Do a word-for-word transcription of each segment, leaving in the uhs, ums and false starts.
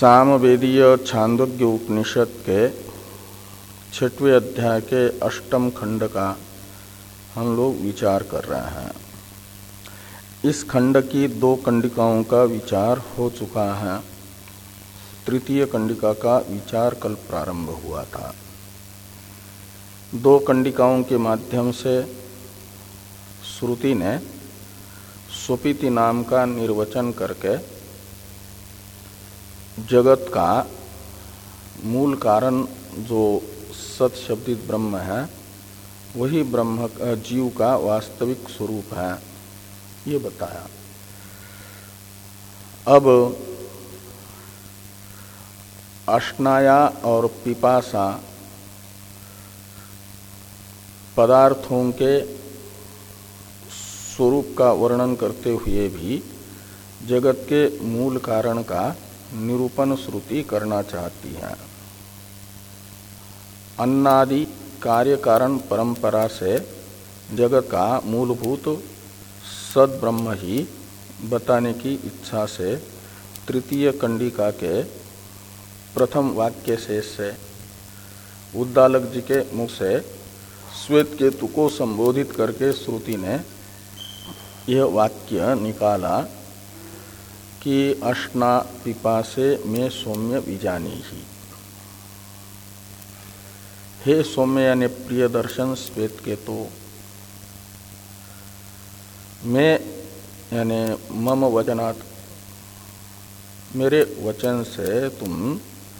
सामवेदीय छांदोग्य उपनिषद के छठवें अध्याय के अष्टम खंड का हम लोग विचार कर रहे हैं। इस खंड की दो कंडिकाओं का विचार हो चुका है। तृतीय कंडिका का विचार कल प्रारंभ हुआ था। दो कंडिकाओं के माध्यम से श्रुति ने स्वपिति नाम का निर्वचन करके जगत का मूल कारण जो सत शब्दित ब्रह्म है वही ब्रह्म जीव का वास्तविक स्वरूप है, ये बताया। अब अश्नाया और पिपासा पदार्थों के स्वरूप का वर्णन करते हुए भी जगत के मूल कारण का निरूपण श्रुति करना चाहती है। अन्नादि कार्य कारण परंपरा से जगत का मूलभूत सद ब्रह्म ही बताने की इच्छा से तृतीय कंडिका के प्रथम वाक्य शेष से उद्दालक जी के मुख से श्वेत केतु को संबोधित करके श्रुति ने यह वाक्य निकाला कि अश्ना पिपासे में सौम्य विजानी ही। हे सौम्य यानी प्रिय दर्शन श्वेत केतु, मैं यानी मम वचनात् मेरे वचन से तुम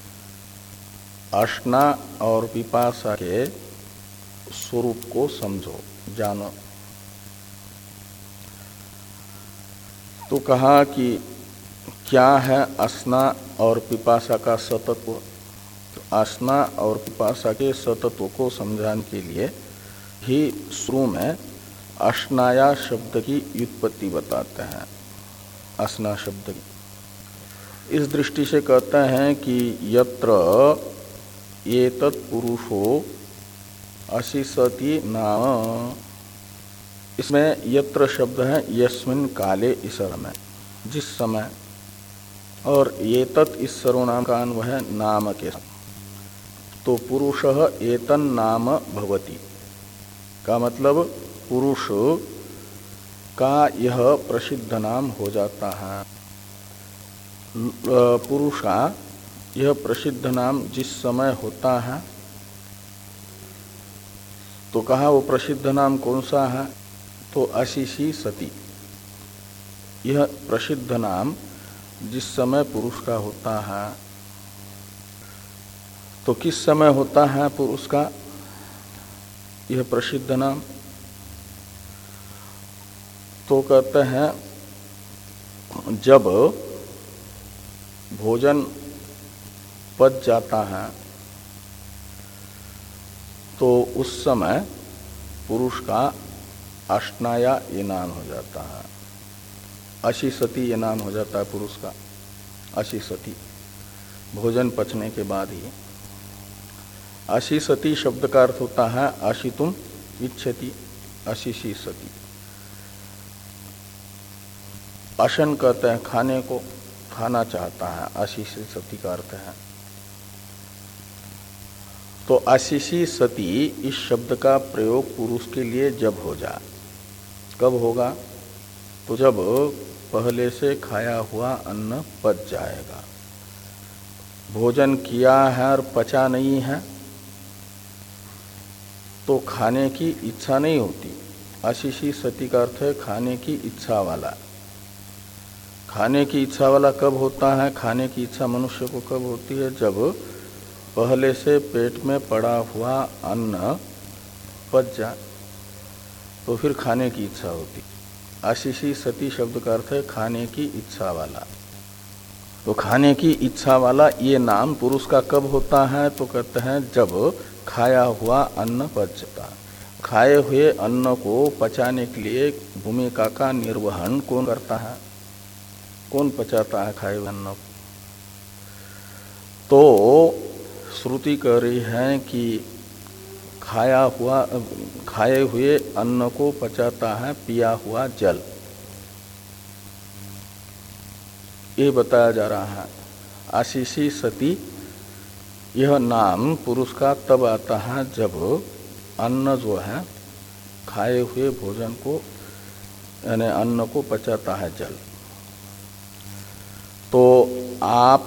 अश्ना और पिपासा के स्वरूप को समझो, जानो। तो कहा कि क्या है अश्ना और पिपासा का सतत्व। तो अश्ना और पिपासा के सतत्व को समझाने के लिए ही शुरू में अश्नाया शब्द की व्युत्पत्ति बताते हैं। अश्ना शब्द की इस दृष्टि से कहते हैं कि यत्र एतत् पुरुषो अशिसति नाम, इसमें यत्र शब्द है यस्मिन् काले इस में, जिस समय, और एतत् इस सर्वनाम का अन्वय है नाम के। तो पुरुषः एतन् नाम भवति का मतलब पुरुष का यह प्रसिद्ध नाम हो जाता है। पुरुष का यह प्रसिद्ध नाम जिस समय होता है, तो कहा वो प्रसिद्ध नाम कौन सा है, तो अशिशी सती। यह प्रसिद्ध नाम जिस समय पुरुष का होता है, तो किस समय होता है पुरुष का यह प्रसिद्ध नाम, तो कहते हैं जब भोजन पच जाता है तो उस समय पुरुष का अश्नाया ये नाम हो जाता है। अशिसति ये नाम हो जाता है पुरुष का, अशिसति, भोजन पचने के बाद ही। अशिसति शब्द का अर्थ होता है अशितुम इच्छति, अशिशी सति। अशन कहते हैं खाने को, खाना चाहता है, अशिशी सति का अर्थ है। तो अशिशी सति इस शब्द का प्रयोग पुरुष के लिए जब हो जाए, कब होगा, तो जब पहले से खाया हुआ अन्न पच जाएगा। भोजन किया है और पचा नहीं है तो खाने की इच्छा नहीं होती। अशिशी सति का अर्थ है खाने की इच्छा वाला। खाने की इच्छा वाला कब होता है, खाने की इच्छा मनुष्य को कब होती है, जब पहले से पेट में पड़ा हुआ अन्न पच जाए तो फिर खाने की इच्छा होती। अशिशी सती शब्द का अर्थ है खाने की इच्छा वाला। तो खाने की इच्छा वाला ये नाम पुरुष का कब होता है, तो कहते हैं जब खाया हुआ अन्न पचता। खाए हुए अन्न को पचाने के लिए भूमिका का निर्वहन कौन करता है, कौन पचाता है खाए हुए अन्न को। तो श्रुति कह रही है कि खाया हुआ खाए हुए अन्न को पचाता है पिया हुआ जल। ये बताया जा रहा है। आशीषी सती यह नाम पुरुष का तब आता है जब अन्न जो है खाए हुए भोजन को यानी अन्न को पचाता है जल। तो आप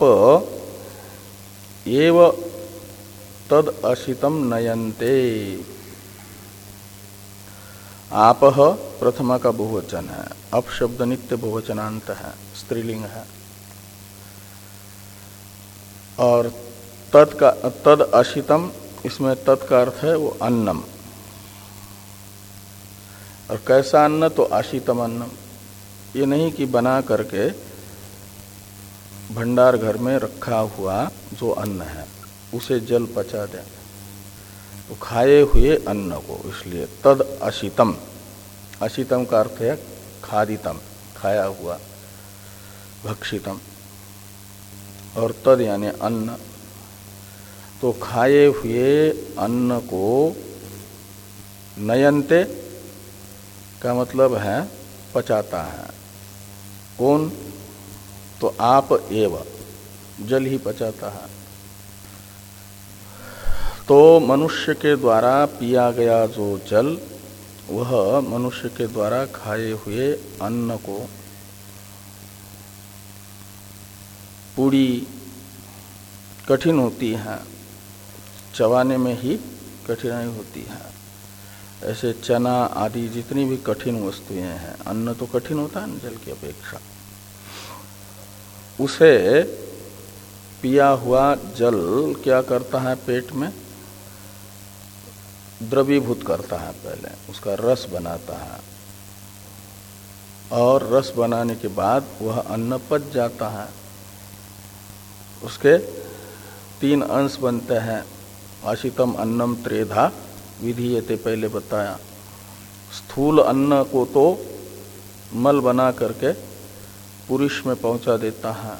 एव तद अशितम नयन्ते, आपह प्रथमा का बहुवचन है, अपशब्द नित्य बहुवचनांत है, स्त्रीलिंग है। और तद का तद अशितम, इसमें तद का अर्थ है वो अन्नम। और कैसा अन्न? तो अशितम अन्नम। ये नहीं कि बना करके भंडार घर में रखा हुआ जो अन्न है उसे जल पचा दे, तो खाए हुए अन्न को, इसलिए तद अशितम। अशितम का अर्थ है खादितम, खाया हुआ, भक्षितम। और तद यानी अन्न, तो खाए हुए अन्न को नयन्ते का मतलब है पचाता है। कौन? तो आप एव, जल ही पचाता है। तो मनुष्य के द्वारा पिया गया जो जल, वह मनुष्य के द्वारा खाए हुए अन्न को, पूरी कठिन होती है, चबाने में ही कठिनाई होती है। ऐसे चना आदि जितनी भी कठिन वस्तुएं हैं, अन्न तो कठिन होता है जल की अपेक्षा, उसे पिया हुआ जल क्या करता है? पेट में द्रवीभूत करता है, पहले उसका रस बनाता है, और रस बनाने के बाद वह अन्न पच जाता है। उसके तीन अंश बनते हैं। आशितम अन्नम त्रेधा विधीयते, पहले बताया। स्थूल अन्न को तो मल बना करके पुरुष में पहुंचा देता है,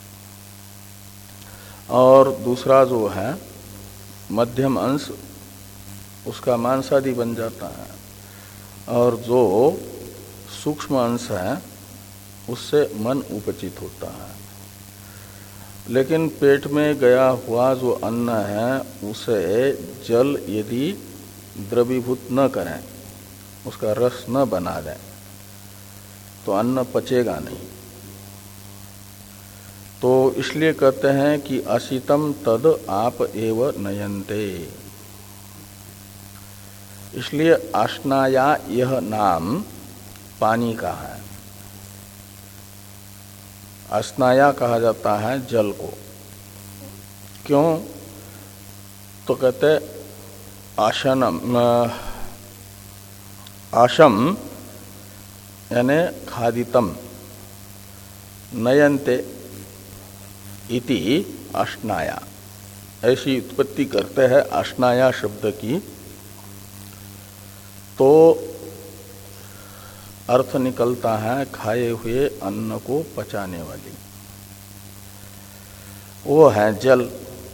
और दूसरा जो है मध्यम अंश, उसका मांसादि बन जाता है, और जो सूक्ष्म अंश है उससे मन उपचित होता है। लेकिन पेट में गया हुआ जो अन्न है उसे जल यदि द्रवीभूत न करें, उसका रस न बना दें, तो अन्न पचेगा नहीं। तो इसलिए कहते हैं कि अशितम तद आप एव नयन्ते। इसलिए आश्नाया यह नाम पानी का है। आश्नाया कहा जाता है जल को। क्यों? तो कहते आशनम, आशम यानी खादितम, नयन्ते इति आश्नाया, ऐसी उत्पत्ति करते हैं आश्नाया शब्द की। तो अर्थ निकलता है खाए हुए अन्न को पचाने वाली, वो है जल।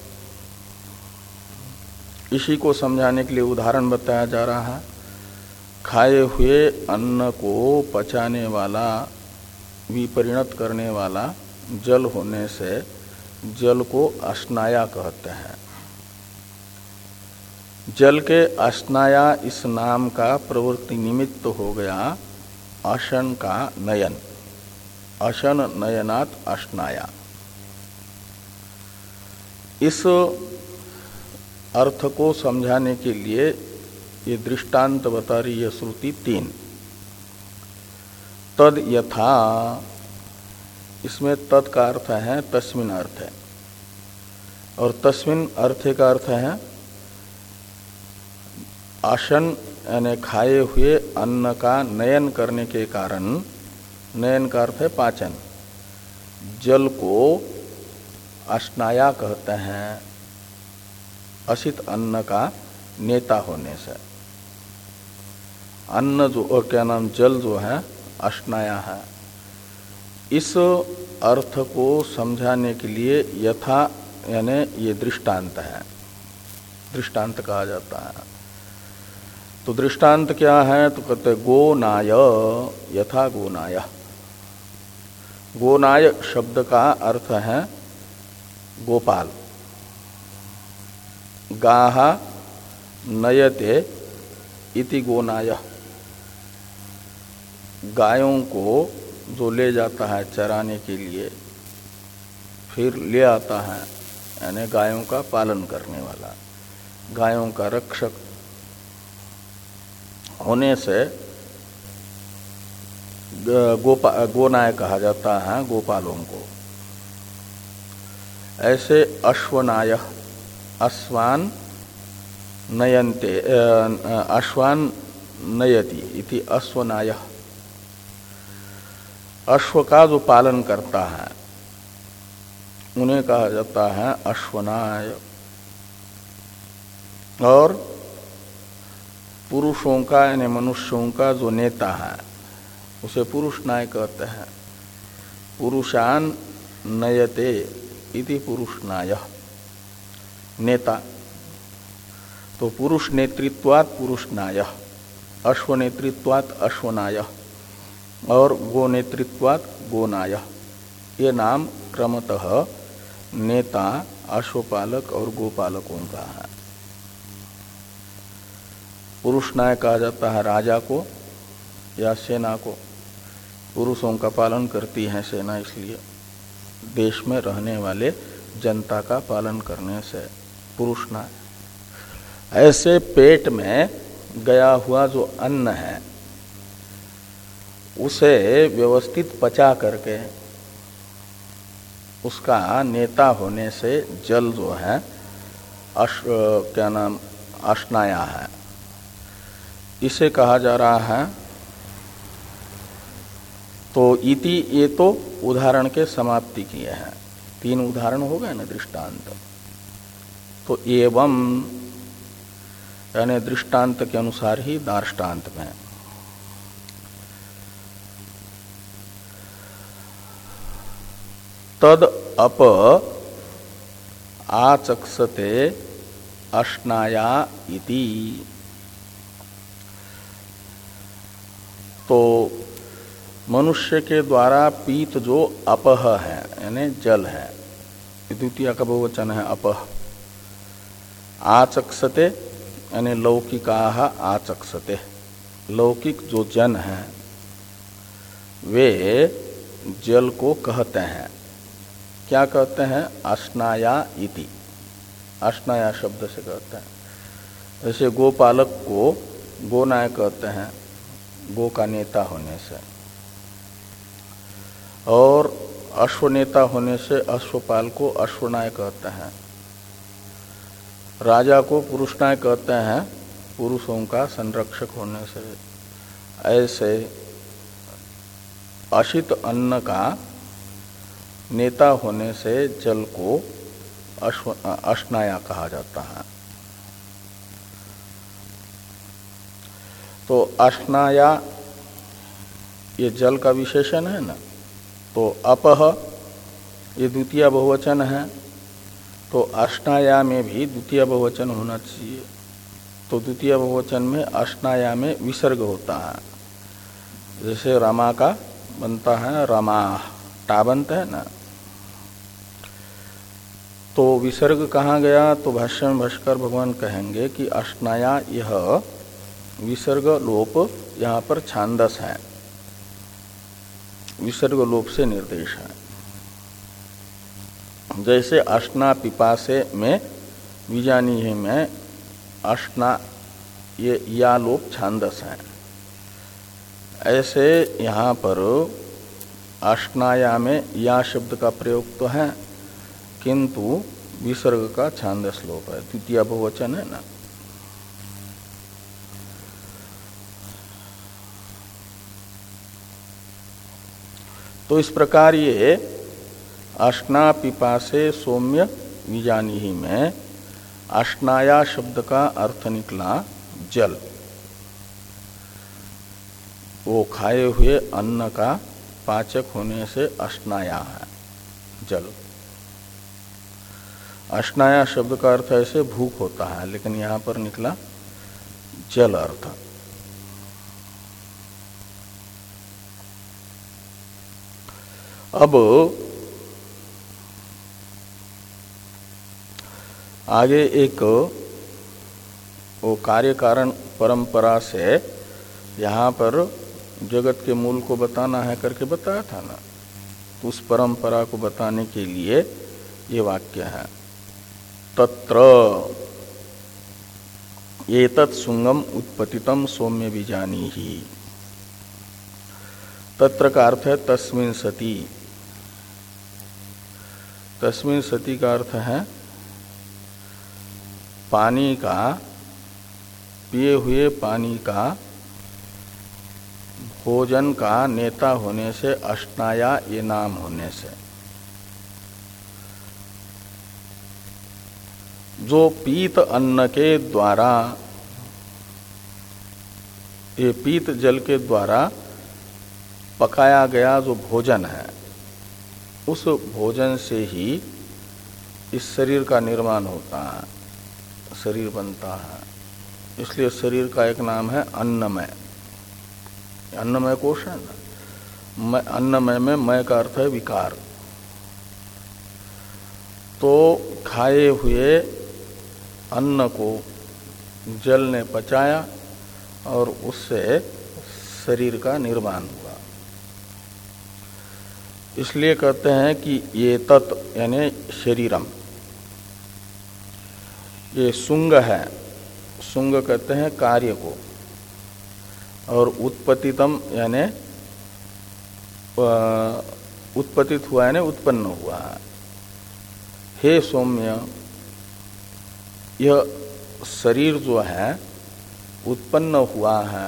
इसी को समझाने के लिए उदाहरण बताया जा रहा है। खाए हुए अन्न को पचाने वाला, विपरिणत करने वाला जल होने से जल को आश्नाया कहते हैं। जल के आश्नाया इस नाम का प्रवृत्ति निमित्त हो गया आशन का नयन, आशन नयनात् आश्नाया। इस अर्थ को समझाने के लिए ये दृष्टांत बता रही है श्रुति तीन। तद यथा, इसमें तद का अर्थ है तस्मिन अर्थ है, और तस्मिन अर्थ का अर्थ है आशन यानी खाए हुए अन्न का नयन करने के कारण, नयन का अर्थ है पाचन, जल को आश्नाया कहते हैं असित अन्न का नेता होने से। अन्न जो, और क्या नाम, जल जो है आश्नाया है। इस अर्थ को समझाने के लिए यथा यानी ये दृष्टांत है, दृष्टांत कहा जाता है। तो दृष्टांत क्या है? तो कहते गोनाय, यथा गोनाय। गोनाय शब्द का अर्थ है गोपाल, गाह नयते इति गोनाय, गायों को जो ले जाता है चराने के लिए फिर ले आता है, यानी गायों का पालन करने वाला, गायों का रक्षक होने से गोपा गोनाय कहा जाता है गोपालों को। ऐसे अश्वनाय, अश्वान नयन्ते, अश्वान नयति इति अश्वनाय, अश्व का जो पालन करता है उन्हें कहा जाता है अश्वनाय। और पुरुषों का यानी मनुष्यों का जो नेता है उसे पुरुष नाय कहते हैं। पुरुषान नयते इति पुरुष नाय, नेता। तो पुरुष नेतृत्वात् पुरुष नाय, अश्व नेतृत्वात् अश्वनाय और गो नेतृत्वात् गोनाय, ये नाम क्रमतः नेता, अश्वपालक और गोपालकों का है। पुरुष नाय कहा जाता है राजा को या सेना को। पुरुषों का पालन करती है सेना, इसलिए देश में रहने वाले जनता का पालन करने से पुरुष नाय। ऐसे पेट में गया हुआ जो अन्न है उसे व्यवस्थित पचा करके उसका नेता होने से जल जो है अश, क्या नाम अश्नाया है, इसे कहा जा रहा है। तो इति, ये तो उदाहरण के समाप्ति किए हैं, तीन उदाहरण हो गए ना दृष्टांत। तो एवं यानी दृष्टांत के अनुसार ही दार्ष्टान्त में तद अप आचक्षते अश्नाया इति। तो मनुष्य के द्वारा पीत जो अपह है यानी जल है, द्वितीय का बहुवचन है अपह। आचक्षते यानी लौकिकाः आचक्षते, लौकिक जो जन है वे जल को कहते हैं। क्या कहते हैं? अश्नाया इति, अश्नाया शब्द से कहते हैं। जैसे गोपालक को गोनाय कहते हैं, गो का नेता होने से, और अश्वनेता होने से अश्वपाल को अश्वनाय कहते हैं। राजा को पुरुषनाय कहते हैं, पुरुषों का संरक्षक होने से। ऐसे अशित अन्न का नेता होने से जल को अश्व अश्नाया कहा जाता है। तो अश्नाया ये जल का विशेषण है ना। तो अपह ये द्वितीय बहुवचन है, तो अश्नाया में भी द्वितीय बहुवचन होना चाहिए। तो द्वितीय बहुवचन में अश्नाया में विसर्ग होता है। जैसे रमा का बनता है रमा, टाबंत है ना। तो विसर्ग कहाँ गया? तो भाष्य में भाष्कर भगवान कहेंगे कि अश्नाया यह विसर्ग लोप यहाँ पर छांदस है, विसर्ग लोप से निर्देश है। जैसे अश्ना पिपासे में विजानी है में अश्ना ये या लोप छांदस है। ऐसे यहाँ पर अश्नाया में या शब्द का प्रयोग तो है, किंतु विसर्ग का छांदस लोप है, द्वितीय बहुवचन है ना। तो इस प्रकार ये अश्ना पिपासे सौम्य विजानी ही में अश्नाया शब्द का अर्थ निकला जल, वो खाए हुए अन्न का पाचक होने से अश्नाया है जल। अश्नाया शब्द का अर्थ ऐसे भूख होता है, लेकिन यहां पर निकला जल अर्थ। अब आगे एक वो कार्य कारण परंपरा से यहाँ पर जगत के मूल को बताना है करके बताया था ना, तो उस परंपरा को बताने के लिए ये वाक्य है। तत्र एतत् सुंगम उत्पतितम सौम्य बीजानीहि। तत्र का अर्थ है तस्मिन् सति। तस्मिन् सति का अर्थ है पानी का, पिए हुए पानी का भोजन का नेता होने से, अष्टाया ये नाम होने से, जो पीत अन्न के द्वारा, ये पीत जल के द्वारा पकाया गया जो भोजन है, उस भोजन से ही इस शरीर का निर्माण होता है, शरीर बनता है। इसलिए शरीर का एक नाम है अन्नमय। अन्नमय कोश है ना, अन्नमय में मय का अर्थ है विकार। तो खाए हुए अन्न को जल ने पचाया और उससे शरीर का निर्माण हुआ। इसलिए कहते हैं कि ये तत् यानी शरीरम, ये सुंग है। सुंग कहते हैं कार्य को, और उत्पत्तितम यानी उत्पत्तित हुआ यानी उत्पन्न हुआ है। हे सौम्य, यह शरीर जो है उत्पन्न हुआ है,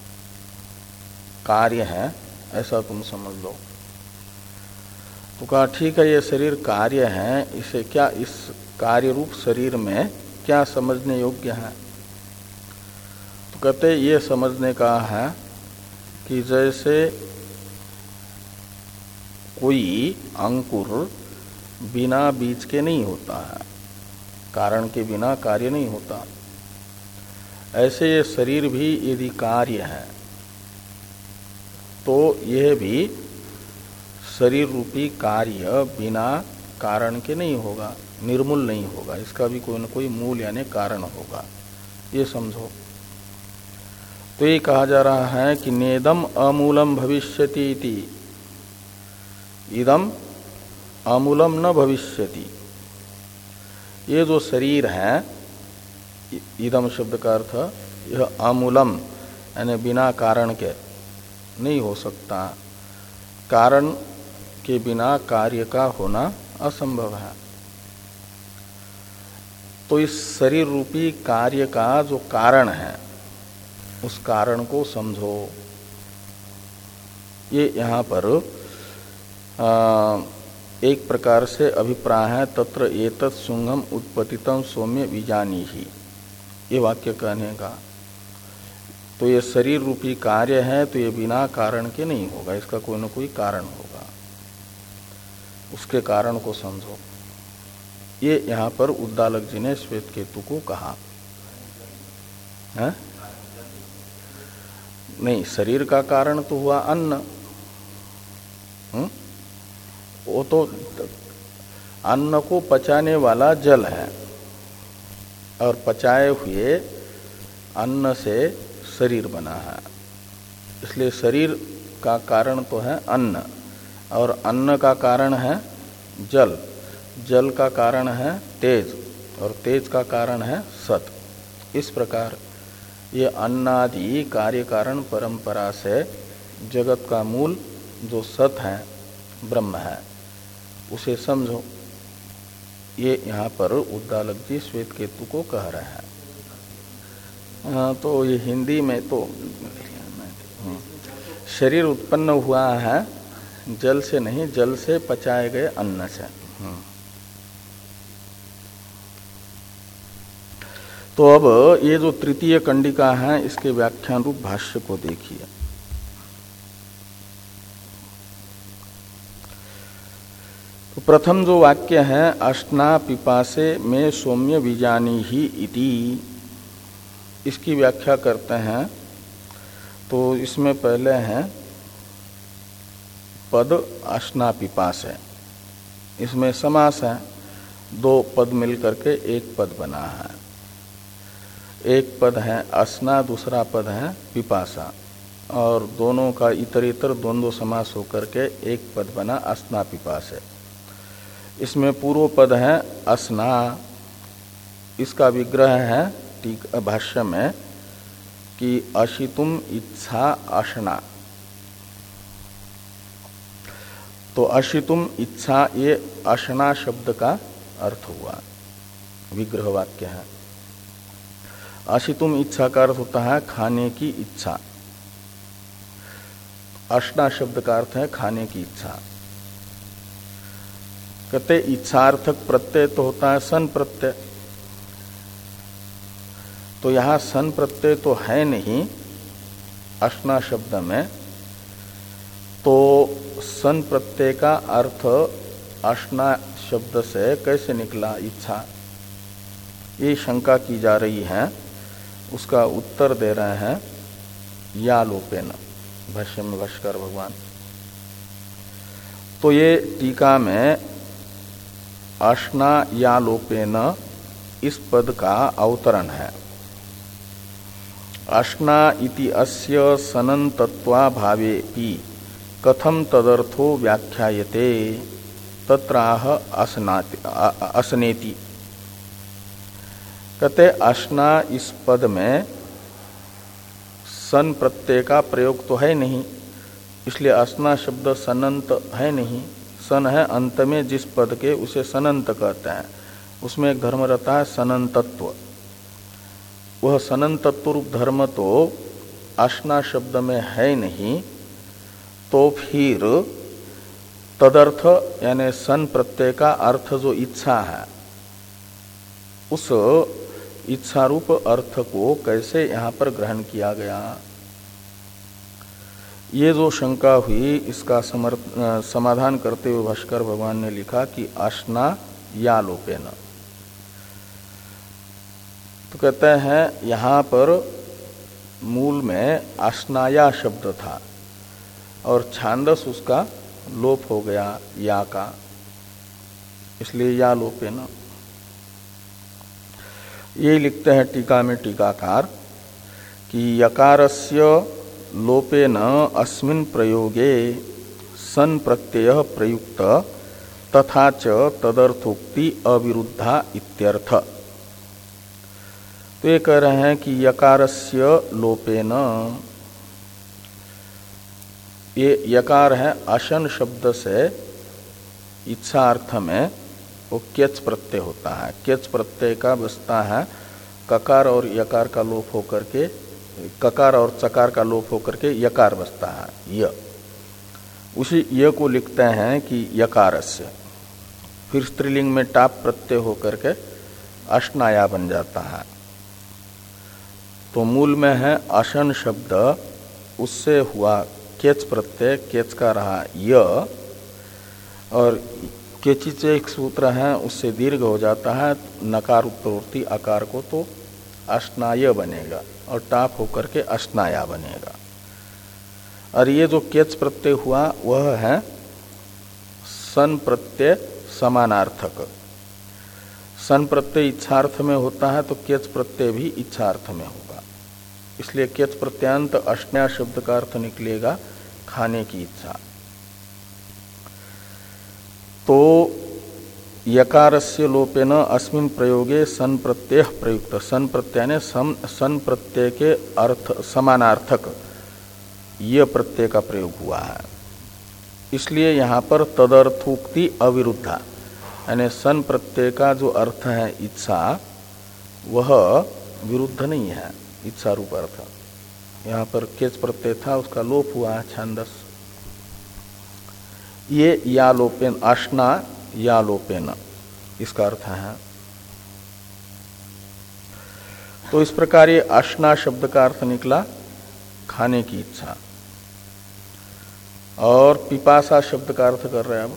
कार्य है, ऐसा तुम समझ लो। तो कहा ठीक है, ये शरीर कार्य है, इसे क्या, इस कार्य रूप शरीर में क्या समझने योग्य है? तो कहते ये समझने का है कि जैसे कोई अंकुर बिना बीज के नहीं होता है, कारण के बिना कार्य नहीं होता, ऐसे ये शरीर भी यदि कार्य है तो यह भी शरीर रूपी कार्य बिना कारण के नहीं होगा, निर्मूल नहीं होगा, इसका भी कोई न कोई मूल यानी कारण होगा, ये समझो। तो ये कहा जा रहा है कि नेदम अमूलम भविष्यति इति, इदम अमूलम न भविष्यति। ये जो शरीर है, इदम शब्द का अर्थ यह अमूलम यानी बिना कारण के नहीं हो सकता, कारण के बिना कार्य का होना असंभव है। तो इस शरीर रूपी कार्य का जो कारण है, उस कारण को समझो। ये यहाँ पर आ, एक प्रकार से अभिप्राय है। तत्र एतत् सुंगम उत्पतितम सौम्य बीजानीहि, ये वाक्य कहने का। तो ये शरीर रूपी कार्य है, तो ये बिना कारण के नहीं होगा, इसका कोई न कोई कारण होगा, उसके कारण को समझो। ये यहाँ पर उद्दालक जी ने श्वेत केतु को कहा है? नहीं, शरीर का कारण तो हुआ अन्न। हुँ? वो तो अन्न को पचाने वाला जल है, और पचाए हुए अन्न से शरीर बना है। इसलिए शरीर का कारण तो है अन्न, और अन्न का कारण है जल, जल का कारण है तेज, और तेज का कारण है सत। इस प्रकार ये अन्नादि कार्य कारण परंपरा से जगत का मूल जो सत है, ब्रह्म है, उसे समझो। ये यहाँ पर उद्दालक जी श्वेत केतु को कह रहे हैं। हाँ, तो ये हिंदी में तो शरीर उत्पन्न हुआ है जल से नहीं, जल से पचाए गए अन्न से। तो अब ये जो तृतीय कंडिका है, इसके व्याख्यान रूप भाष्य को देखिए। तो प्रथम जो वाक्य है, अष्टा पिपासे में सौम्य बीजानी ही इति, इसकी व्याख्या करते हैं। तो इसमें पहले है पद अष्टा पिपासे, इसमें समास है, दो पद मिल करके एक पद बना है। एक पद है असना, दूसरा पद है पिपासा, और दोनों का इतरेतर द्वंद्व समास होकर के एक पद बना असना पिपासे। इसमें पूर्व पद है असना, इसका विग्रह है ठीक भाष्य में कि अशितुम इच्छा अशना। तो अशितुम इच्छा ये अशना शब्द का अर्थ हुआ, विग्रह वाक्य है। अशितुम इच्छा का अर्थ होता है खाने की इच्छा, अशना शब्द का अर्थ है खाने की इच्छा। कहते इच्छार्थक प्रत्यय तो होता है सन प्रत्यय, तो यहां सन प्रत्यय तो है नहीं अशना शब्द में, तो सन प्रत्यय का अर्थ अशना शब्द से कैसे निकला इच्छा, ये शंका की जा रही है। उसका उत्तर दे रहे हैं या लोपेन, भाष्य में भाष्कर भगवान। तो ये टीका में अशना या लोपेन इस पद का अवतरण है। अशना इति अस्य सनन्तत्वा भावेपि कथम तदर्थो व्याख्यायते तत्राह असनेति। कहते अशना इस पद में सन प्रत्यय का प्रयोग तो है नहीं, इसलिए अशना शब्द सनंत है नहीं। सन है अंत में जिस पद के उसे सनंत कहते हैं, उसमें एक धर्म रहता है सनंतत्व। वह सनंतत्व रूप धर्म तो अशना शब्द में है नहीं, तो फिर तदर्थ यानी सन प्रत्यय का अर्थ जो इच्छा है, उस इच्छा रूप अर्थ को कैसे यहां पर ग्रहण किया गया, ये जो शंका हुई इसका समाधान करते हुए भाष्कर भगवान ने लिखा कि अशना या लोपेन। तो कहते हैं यहां पर मूल में अशनाया शब्द था और छांदस उसका लोप हो गया या का, इसलिए या लोपेन। ये लिखते हैं टीका में टीकाकार कि यकारस्य लोपेन अस्मिन् प्रयोगे सन प्रत्यय प्रयुक्त तथा च तदर्थोक्ति अविरुद्धा इत्यर्थ। तो ये कह रहे हैं कि यकारस्य लोपेन, ये यकार है अशन शब्द से इच्छा अर्थ में वो क्यच प्रत्यय होता है। क्यच प्रत्यय का बसता है ककार और यकार का लोप होकर के, ककार और चकार का लोप होकर के यकार बसता है य। उसी य को लिखते हैं कि यकारस्य, फिर स्त्रीलिंग में टाप प्रत्यय होकर के अशनाया बन जाता है। तो मूल में है अशन शब्द, उससे हुआ क्यच प्रत्यय, क्यच का रहा य, और केचिच एक सूत्र है उससे दीर्घ हो जाता है नकार उत्तरवर्ती आकार को, तो अशनाय बनेगा और टाप होकर के अशनाया बनेगा। और ये जो केच प्रत्यय हुआ वह है सन प्रत्यय समानार्थक। सन प्रत्यय इच्छार्थ में होता है तो केच प्रत्यय भी इच्छार्थ में होगा, इसलिए केच प्रत्यांत अशना शब्द का अर्थ निकलेगा खाने की इच्छा। तो यकारस्य लोपेन अस्मिन् प्रयोगे सन प्रत्यय प्रयुक्त, सन प्रत्यय ने सन प्रत्यय के अर्थ समानार्थक यह प्रत्यय का प्रयोग हुआ है, इसलिए यहाँ पर तदर्थोक्ति अविरुद्धा, यानी सन प्रत्यय का जो अर्थ है इच्छा वह विरुद्ध नहीं है। इच्छा रूप अर्थ यहाँ पर केच प्रत्यय था उसका लोप हुआ है छांदस। ये या लोपेन, अशना या लोपेन इसका अर्थ है। तो इस प्रकार ये अशना शब्द का अर्थ निकला खाने की इच्छा, और पिपासा शब्द का अर्थ कर रहे हैं अब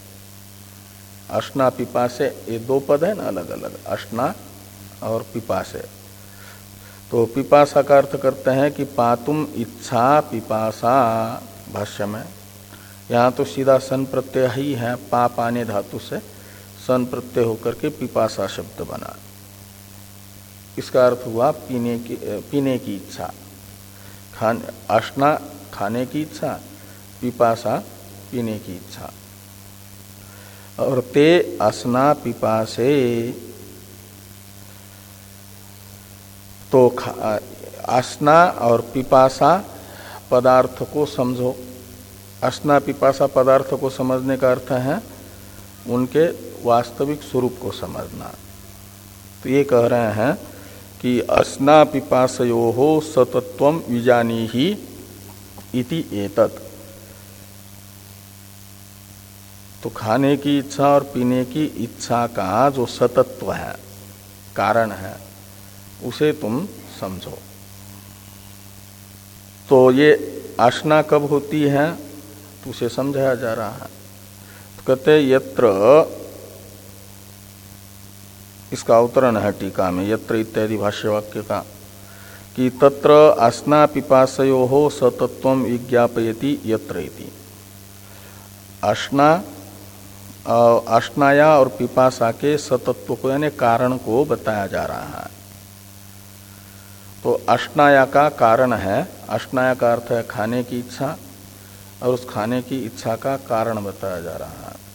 अशना पिपासे, ये दो पद है ना अलग अलग, अशना और पिपासे। तो पिपासा का अर्थ करते हैं कि पातुम इच्छा पिपासा, भाष्य में यहाँ तो सीधा सन प्रत्यय ही है, पा पाने धातु से सन प्रत्यय होकर के पिपासा शब्द बना। इसका अर्थ हुआ पीने की पीने की इच्छा। खाने अश्ना खाने की इच्छा, पिपासा पीने की इच्छा। और ते असना पिपासे, तो असना और पिपासा पदार्थ को समझो। असना पिपासा पदार्थ को समझने का अर्थ है उनके वास्तविक स्वरूप को समझना। तो ये कह रहे हैं कि असना पिपासयोः सतत्वं विजानीहि इति एतत्। तो खाने की इच्छा और पीने की इच्छा का जो सतत्व है, कारण है, उसे तुम समझो। तो ये आशना कब होती है तो उसे समझाया जा रहा है। तो कहते यत्र, इसका अवतरण है टीका में, यत्र इत्यादि भाष्य वाक्य का, कि तत्र आसना पिपासयोः सतत्वं विज्ञापयति यत्र इति। आशना आशनाया और पिपासा के सतत्व को यानी कारण को बताया जा रहा है। तो अश्नाया का कारण है, अश्नाया का अर्थ है खाने की इच्छा, और उस खाने की इच्छा का कारण बताया जा रहा है।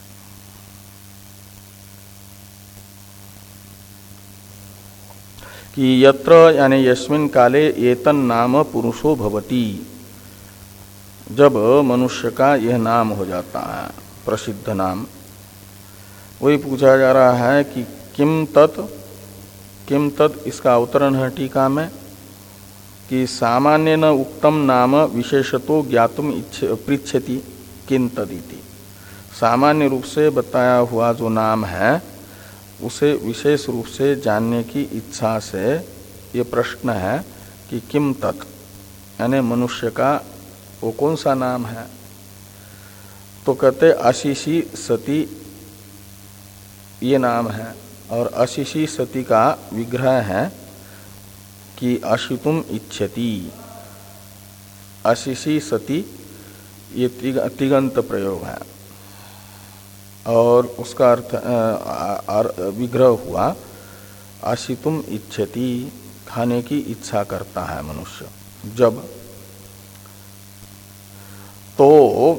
कि यत्र यानी यस्मिन काले एतन नाम पुरुषो भवति, जब मनुष्य का यह नाम हो जाता है प्रसिद्ध नाम, वही पूछा जा रहा है कि किम तत्, किम तत् इसका अवतरण है टीका में, कि सामान्य न उक्तम नाम विशेषतो ज्ञातुम पृच्छति किं तदिति। सामान्य रूप से बताया हुआ जो नाम है उसे विशेष रूप से जानने की इच्छा से ये प्रश्न है कि किम तत्, यानी मनुष्य का वो कौन सा नाम है। तो कहते अशिशी सती ये नाम है, और अशिशी सती का विग्रह है कि अशितुम इच्छति। अशिशी सती ये तिगंत प्रयोग है, और उसका अर्थ विग्रह हुआ अशितुम इच्छति, खाने की इच्छा करता है मनुष्य जब। तो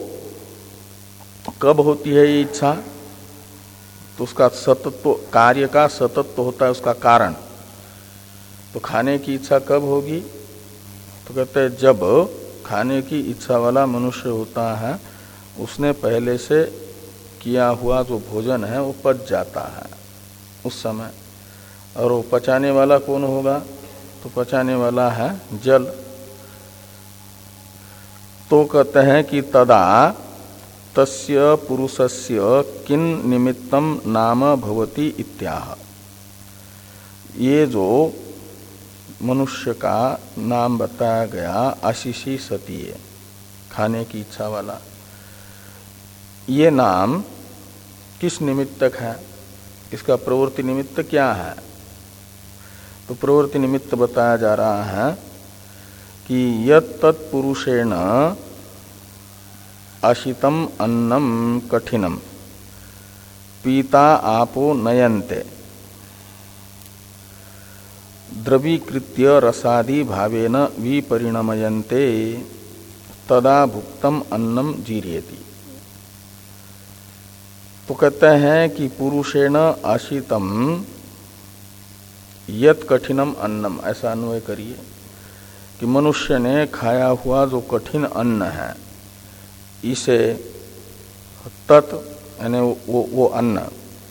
कब होती है ये इच्छा, तो उसका सतत्व, कार्य का सतत्व होता है उसका कारण। तो खाने की इच्छा कब होगी, तो कहते हैं जब खाने की इच्छा वाला मनुष्य होता है, उसने पहले से किया हुआ जो भोजन है वो पच जाता है उस समय। और वो पचाने वाला कौन होगा, तो पचाने वाला है जल। तो कहते हैं कि तदा तस्य पुरुषस्य किन निमित्तम नाम भवति इत्याह। ये जो मनुष्य का नाम बताया गया आशीषी सती, खाने की इच्छा वाला, ये नाम किस निमित्तक है, इसका प्रवृत्ति निमित्त क्या है। तो प्रवृत्ति निमित्त बताया जा रहा है कि यत् तत्पुरुषेण अशितम अन्नम कठिनम पीता आपो नयन्ते द्रवीकृत्य रसादि भावेन विपरिणमयन्ते तदा भुक्तम अन्नम जीर्यति। तो कहते हैं कि पुरुषेण आशितम यत कठिनम अन्नम, ऐसा अन्वय करिए कि मनुष्य ने खाया हुआ जो कठिन अन्न है, इसे तत् यानी वो, वो अन्न,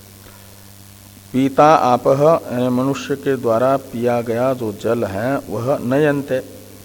पीता आपह यानी मनुष्य के द्वारा पिया गया जो जल है वह नयन्ते।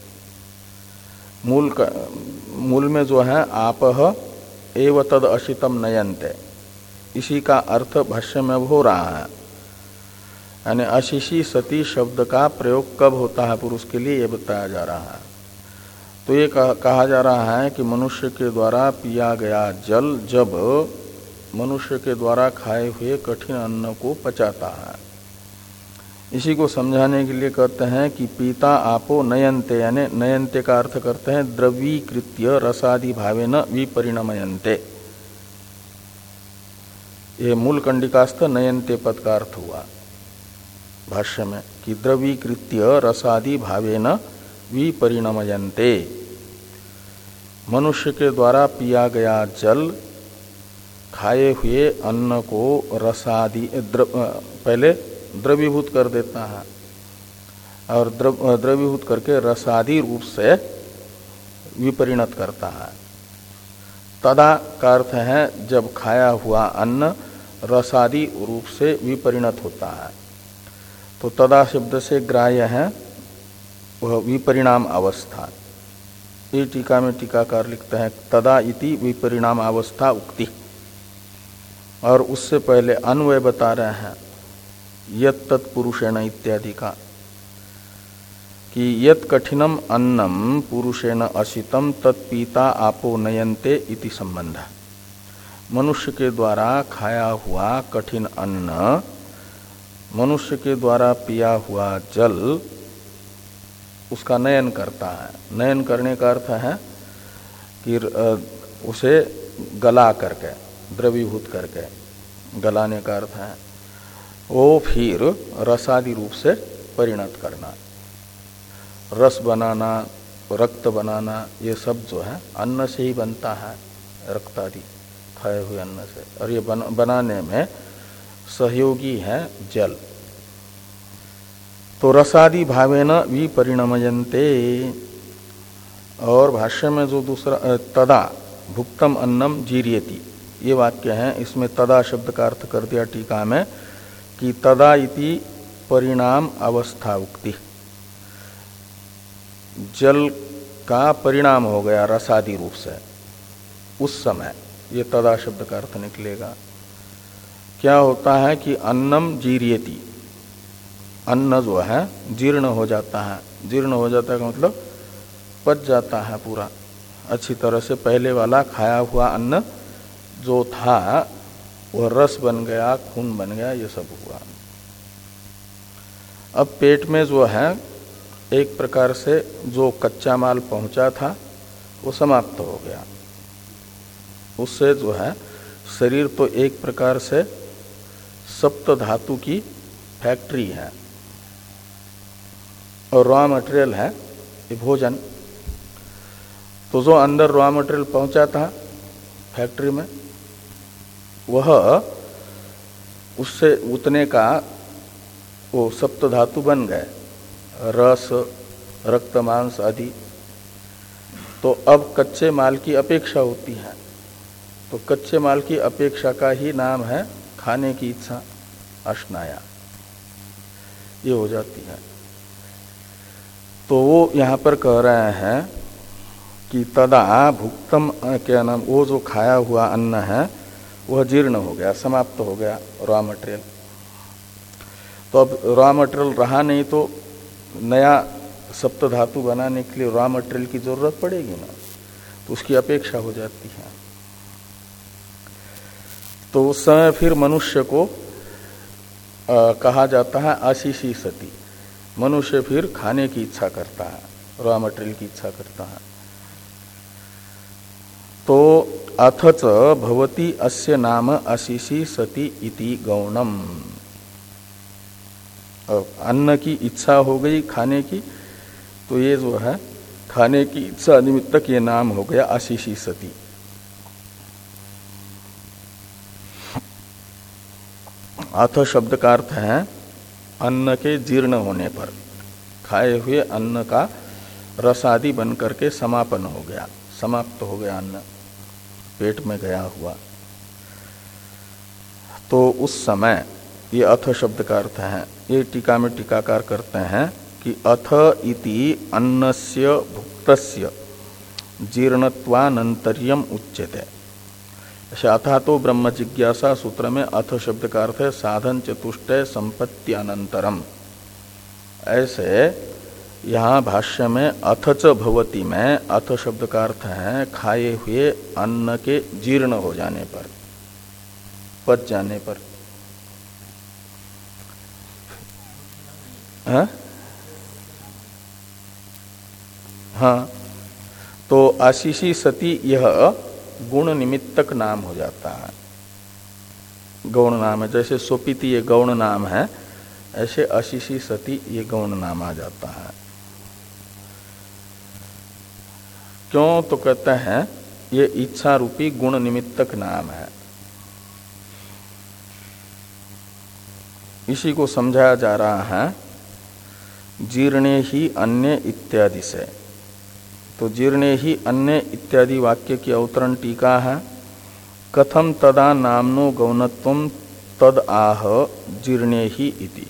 मूल का, मूल में जो है आपह एव तद अशितम नयन्ते, इसी का अर्थ भाष्य में हो रहा है। यानी अशिशी सती शब्द का प्रयोग कब होता है पुरुष के लिए, ये बताया जा रहा है। तो ये कहा, कहा जा रहा है कि मनुष्य के द्वारा पिया गया जल जब मनुष्य के द्वारा खाए हुए कठिन अन्न को पचाता है, इसी को समझाने के लिए कहते हैं कि पीता आपो नयन्ते, यानी नयन्ते का अर्थ करते हैं द्रवीकृत्य रसादि भावेन विपरिणमयन्ते। ये मूल कंडिकास्थ नयनते पद का अर्थ हुआ भाष्य में कि द्रवीकृत्य रसादि भावेन विपरिणमयन्ते, मनुष्य के द्वारा पिया गया जल खाए हुए अन्न को रसादि द्र, पहले द्रवीभूत कर देता है और द्रव द्रवीभूत करके रसादि रूप से विपरिणत करता है। तदा का अर्थ है जब खाया हुआ अन्न रसादि रूप से विपरिणत होता है, तो तदा शब्द से ग्राह्य है वह विपरिणाम अवस्था। ये टीका में टीकाकार लिखते हैं तदा इति विपरिणाम अवस्था उक्ति, और उससे पहले अन्वय बता रहे हैं यत् तत्पुरुषेण इत्यादि का कि यत् कठिनम अन्नम पुरुषेण असितम तत्पीता आपो नयन्ते इति संबंध। मनुष्य के द्वारा खाया हुआ कठिन अन्न, मनुष्य के द्वारा पिया हुआ जल उसका नयन करता है। नयन करने का अर्थ है कि उसे गला करके, द्रवीभूत करके, गलाने का अर्थ है वो फिर रसादि रूप से परिणत करना। रस बनाना, रक्त बनाना, ये सब जो है अन्न से ही बनता है, रक्त आदि खाए हुए अन्न से, और ये बन, बनाने में सहयोगी है जल। तो रसादि भावेन विपरिणमयन्ते, और भाष्य में जो दूसरा तदा भुक्तम अन्नम जीर्यति ये वाक्य है, इसमें तदा शब्द का अर्थ कर दिया टीका में कि तदा इति परिणाम अवस्था उक्ति, जल का परिणाम हो गया रसादि रूप से, उस समय ये तदा शब्द का अर्थ निकलेगा। क्या होता है कि अन्नम जीर्यति, अन्न जो है जीर्ण हो जाता है। जीर्ण हो जाता है का मतलब पच जाता है पूरा अच्छी तरह से। पहले वाला खाया हुआ अन्न जो था वह रस बन गया, खून बन गया, ये सब हुआ। अब पेट में जो है एक प्रकार से जो कच्चा माल पहुंचा था वो समाप्त हो गया। उससे जो है शरीर तो एक प्रकार से सप्त धातु की फैक्ट्री है, और रॉ मटेरियल है ये भोजन। तो जो अंदर रॉ मटेरियल पहुंचा था फैक्ट्री में, वह उससे उतने का वो सप्त धातु बन गए, रस, रक्त, मांस आदि। तो अब कच्चे माल की अपेक्षा होती है, तो कच्चे माल की अपेक्षा का ही नाम है खाने की इच्छा, अश्नाया, ये हो जाती है। तो वो यहाँ पर कह रहे हैं कि तदा भुक्तम, क्या नाम, वो जो खाया हुआ अन्न है वह जीर्ण हो गया, समाप्त हो गया रॉ मटेरियल। तो अब रॉ मटेरियल रहा नहीं, तो नया सप्त धातु बनाने के लिए रॉ मटेरियल की जरूरत पड़ेगी ना, तो उसकी अपेक्षा हो जाती है। तो उस समय फिर मनुष्य को आ, कहा जाता है आशीषी सती। मनुष्य फिर खाने की इच्छा करता है, रॉ मटेरियल की इच्छा करता है। तो अथच भवति अस्य नाम आशीषी सती इति गौणम। अन्न की इच्छा हो गई खाने की, तो ये जो है खाने की इच्छा निमित्तक ये नाम हो गया आशीषी सती। अथ शब्द का अर्थ है अन्न के जीर्ण होने पर, खाए हुए अन्न का रसादि बन करके समापन हो गया, समाप्त हो गया अन्न पेट में गया हुआ, तो उस समय ये अथ शब्द का अर्थ है। ये टीका में टीकाकार करते हैं कि अथ इति अन्नस्य भुक्तस्य जीर्णत्वानंतर्यम उच्यते। अथा तो ब्रह्म जिज्ञासा सूत्र में अथ शब्द का अर्थ है साधन चतुष्टय संपत्ति अनंतरम। ऐसे यहाँ भाष्य में अथच भवति में अथ शब्द का अर्थ है खाए हुए अन्न के जीर्ण हो जाने पर, पच जाने पर। हाँ हाँ, तो आशीषी सती यह गुण निमित्तक नाम हो जाता है। गौण नाम है। जैसे सोपीति ये गौण नाम है, ऐसे अशिशी सती ये गौण नाम आ जाता है। क्यों? तो कहते हैं ये इच्छा रूपी गुण निमित्तक नाम है। इसी को समझाया जा रहा है जीर्णे ही अन्य इत्यादि से। तो जीर्णे ही अन्य इत्यादि वाक्य की अवतरण टीका है। कथम तदा नामनो गौणत्वम तद आह जीर्णे ही इति।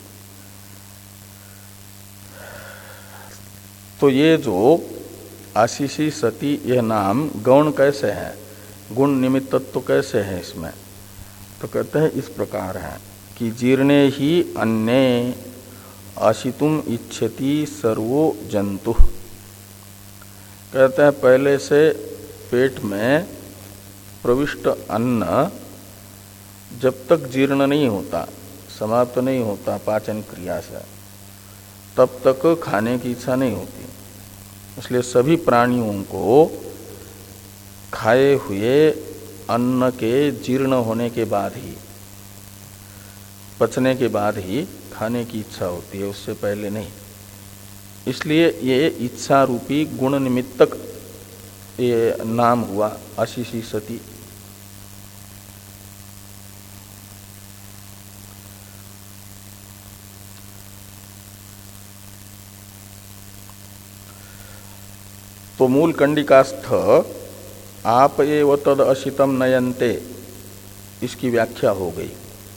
तो ये जो आशीषी सती यह नाम गौण कैसे है, गुण निमित्तत्व कैसे है इसमें? तो कहते हैं इस प्रकार है कि जीर्णे ही अन्य आशितुम इच्छति सर्वो जंतु। कहते हैं पहले से पेट में प्रविष्ट अन्न जब तक जीर्ण नहीं होता, समाप्त नहीं होता पाचन क्रिया से, तब तक खाने की इच्छा नहीं होती। इसलिए सभी प्राणियों को खाए हुए अन्न के जीर्ण होने के बाद ही, पचने के बाद ही खाने की इच्छा होती है, उससे पहले नहीं। इसलिए ये इच्छा रूपी गुण निमित्तक ये नाम हुआ आशीषी सती। तो मूल कंडिकास्थ आप एव तद अशितम नयन्ते, इसकी व्याख्या हो गई।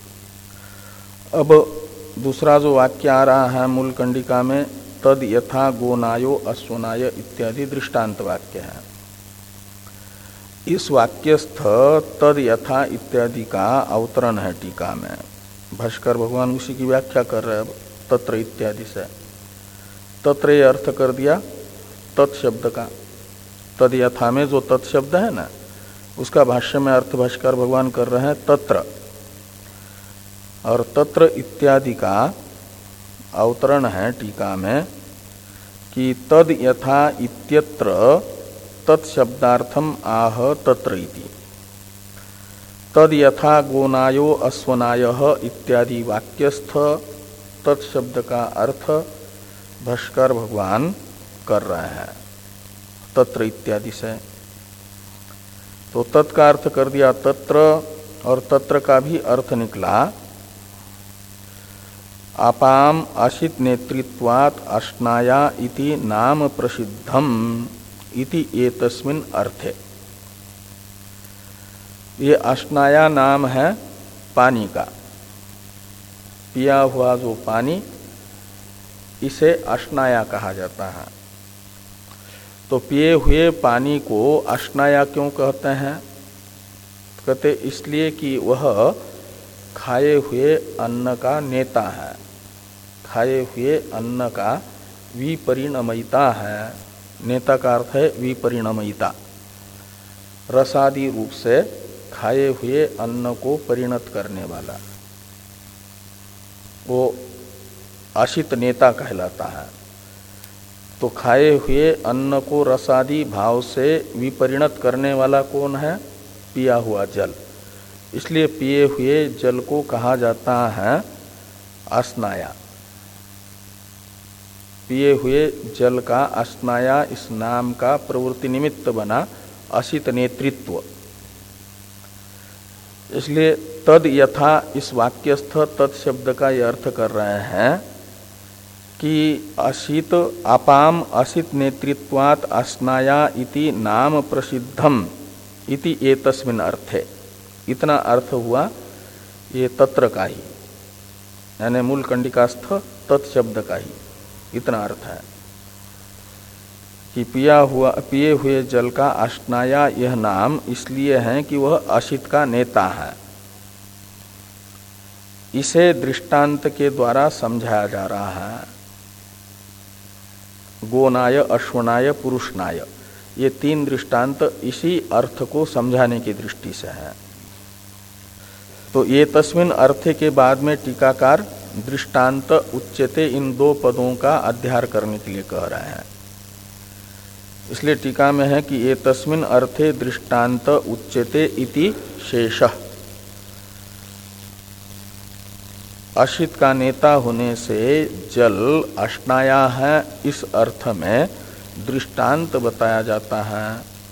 अब दूसरा जो वाक्य आ रहा है मूल कंडिका में, तद यथा गोनायो अश्वनाय इत्यादि दृष्टांत वाक्य है। इस वाक्यस्थ तद यथा इत्यादि का अवतरण है टीका में। भाष्कर भगवान उसी की व्याख्या कर रहे हैं तत्र इत्यादि से। तत्र ये अर्थ कर दिया तत्शब्द का। तद यथा में जो तत्शब्द है ना, उसका भाष्य में अर्थ भाष्कर भगवान कर रहे हैं तत्र, और तत्र इत्यादि का अवतरण है टीका में कि तद यथा इत्यत्र तत्शब्दार्थम आह तत्र इति। तद यथा गोनायो अश्वनायः इत्यादि वाक्यस्थ तत्शब्द का अर्थ भाष्कर भगवान कर रहे हैं तत्र इत्यादि से। तो तत् का अर्थ कर दिया तत्र, और तत्र का भी अर्थ निकला आपाम आशित नेतृत्वात् अश्नाया इति नाम प्रसिद्धम इति एतस्मिन् अर्थे। ये अश्नाया नाम है पानी का, पिया हुआ जो पानी, इसे अश्नाया कहा जाता है। तो पिए हुए पानी को अश्नाया क्यों कहते हैं? कहते इसलिए कि वह खाए हुए अन्न का नेता है, खाए हुए अन्न का विपरिणमयिता है। नेता का अर्थ है विपरिणमयिता, रसादि रूप से खाए हुए अन्न को परिणत करने वाला, वो आशित नेता कहलाता है। तो खाए हुए अन्न को रसादि भाव से विपरिणत करने वाला कौन है? पिया हुआ जल। इसलिए पिए हुए जल को कहा जाता है अस्नाया। पिए हुए जल का अस्नाया इस नाम का प्रवृत्ति निमित्त बना असित नेतृत्व। इसलिए तद यथा इस वाक्यस्थ तत्शब्द का यह अर्थ कर रहे हैं कि असित आपाम असित नेतृत्वात् अस्नाया इति नाम प्रसिद्धम इति एतस्मिन् अर्थे। इतना अर्थ हुआ ये तत्र का ही, यानी मूल कंडिकास्थ तत्शब्द का ही इतना अर्थ है कि पिया हुआ पिए हुए जल का अस्नाया यह नाम इसलिए है कि वह असित का नेता है। इसे दृष्टांत के द्वारा समझाया जा रहा है। गोनाय, अश्वनाय, पुरुषनाय, ये तीन दृष्टांत इसी अर्थ को समझाने की दृष्टि से है। तो ये तस्मिन् अर्थे के बाद में टीकाकार दृष्टांत उच्यते इन दो पदों का अध्यार करने के लिए कह रहे हैं। इसलिए टीका में है कि ये तस्मिन् अर्थे दृष्टांत उच्यते इति शेषः। अशित का नेता होने से जल अश्नाया है, इस अर्थ में दृष्टांत बताया जाता है।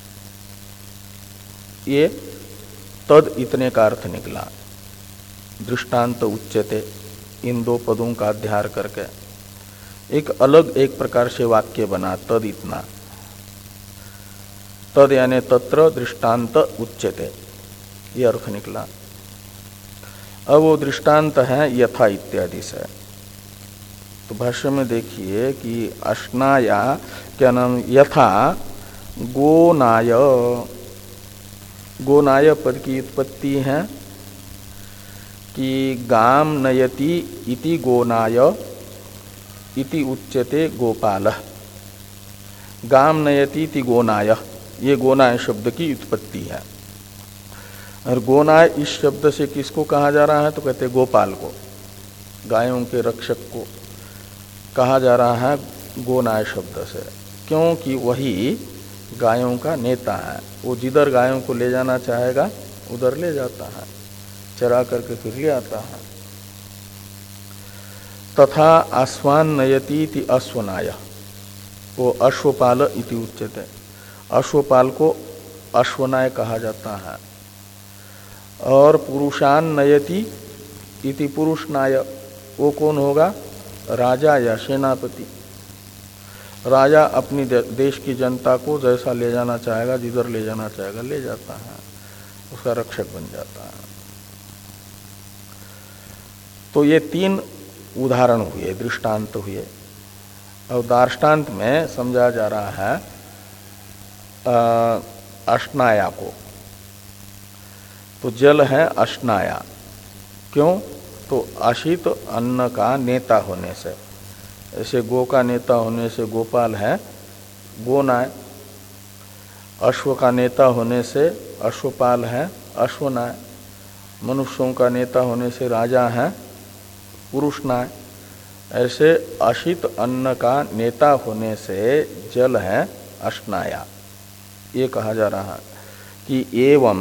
ये तद इतने का अर्थ निकला। दृष्टांत उच्यते, इन दो पदों का अध्यार करके एक अलग एक प्रकार से वाक्य बना, तद इतना। तद यानी तत्र दृष्टांत उच्यते, ये अर्थ निकला। अब वो दृष्टांत है यथा इत्यादि से। तो भाष्य में देखिए कि अश्नाया क्या नाम, यथा गोनाय, गोनाय पद की उत्पत्ति है कि गाम नयति इति गोनाय इति उच्यते गोपालः। गाम नयति इति गोनाय, ये गोनाय शब्द की उत्पत्ति है। और गोनाय इस शब्द से किसको कहा जा रहा है, तो कहते गोपाल को, गायों के रक्षक को कहा जा रहा है गोनाय शब्द से, क्योंकि वही गायों का नेता है। वो जिधर गायों को ले जाना चाहेगा उधर ले जाता है, चरा करके फिर ले आता है। तथा अश्वान नयति इति अश्वनाय, वो अश्वपाल इति उच्यते। अश्वपाल को अश्वनाय कहा जाता है। और पुरुषान नयति इति पुरुषनाय, वो कौन होगा, राजा या सेनापति। राजा अपनी देश की जनता को जैसा ले जाना चाहेगा, जिधर ले जाना चाहेगा ले जाता है, उसका रक्षक बन जाता है। तो ये तीन उदाहरण हुए, दृष्टांत हुए। और दार्ष्टान्त में समझा जा रहा है अश्नाया को। तो जल है अश्नाया, क्यों, तो अशित अन्न का नेता होने से। ऐसे गो का नेता होने से गोपाल है गोनाय, अश्व का नेता होने से अश्वपाल है अश्वनाय, मनुष्यों का नेता होने से राजा है पुरुषनाय। ऐसे अशित अन्न का नेता होने से जल है अश्नाया। ये कहा जा रहा है कि एवं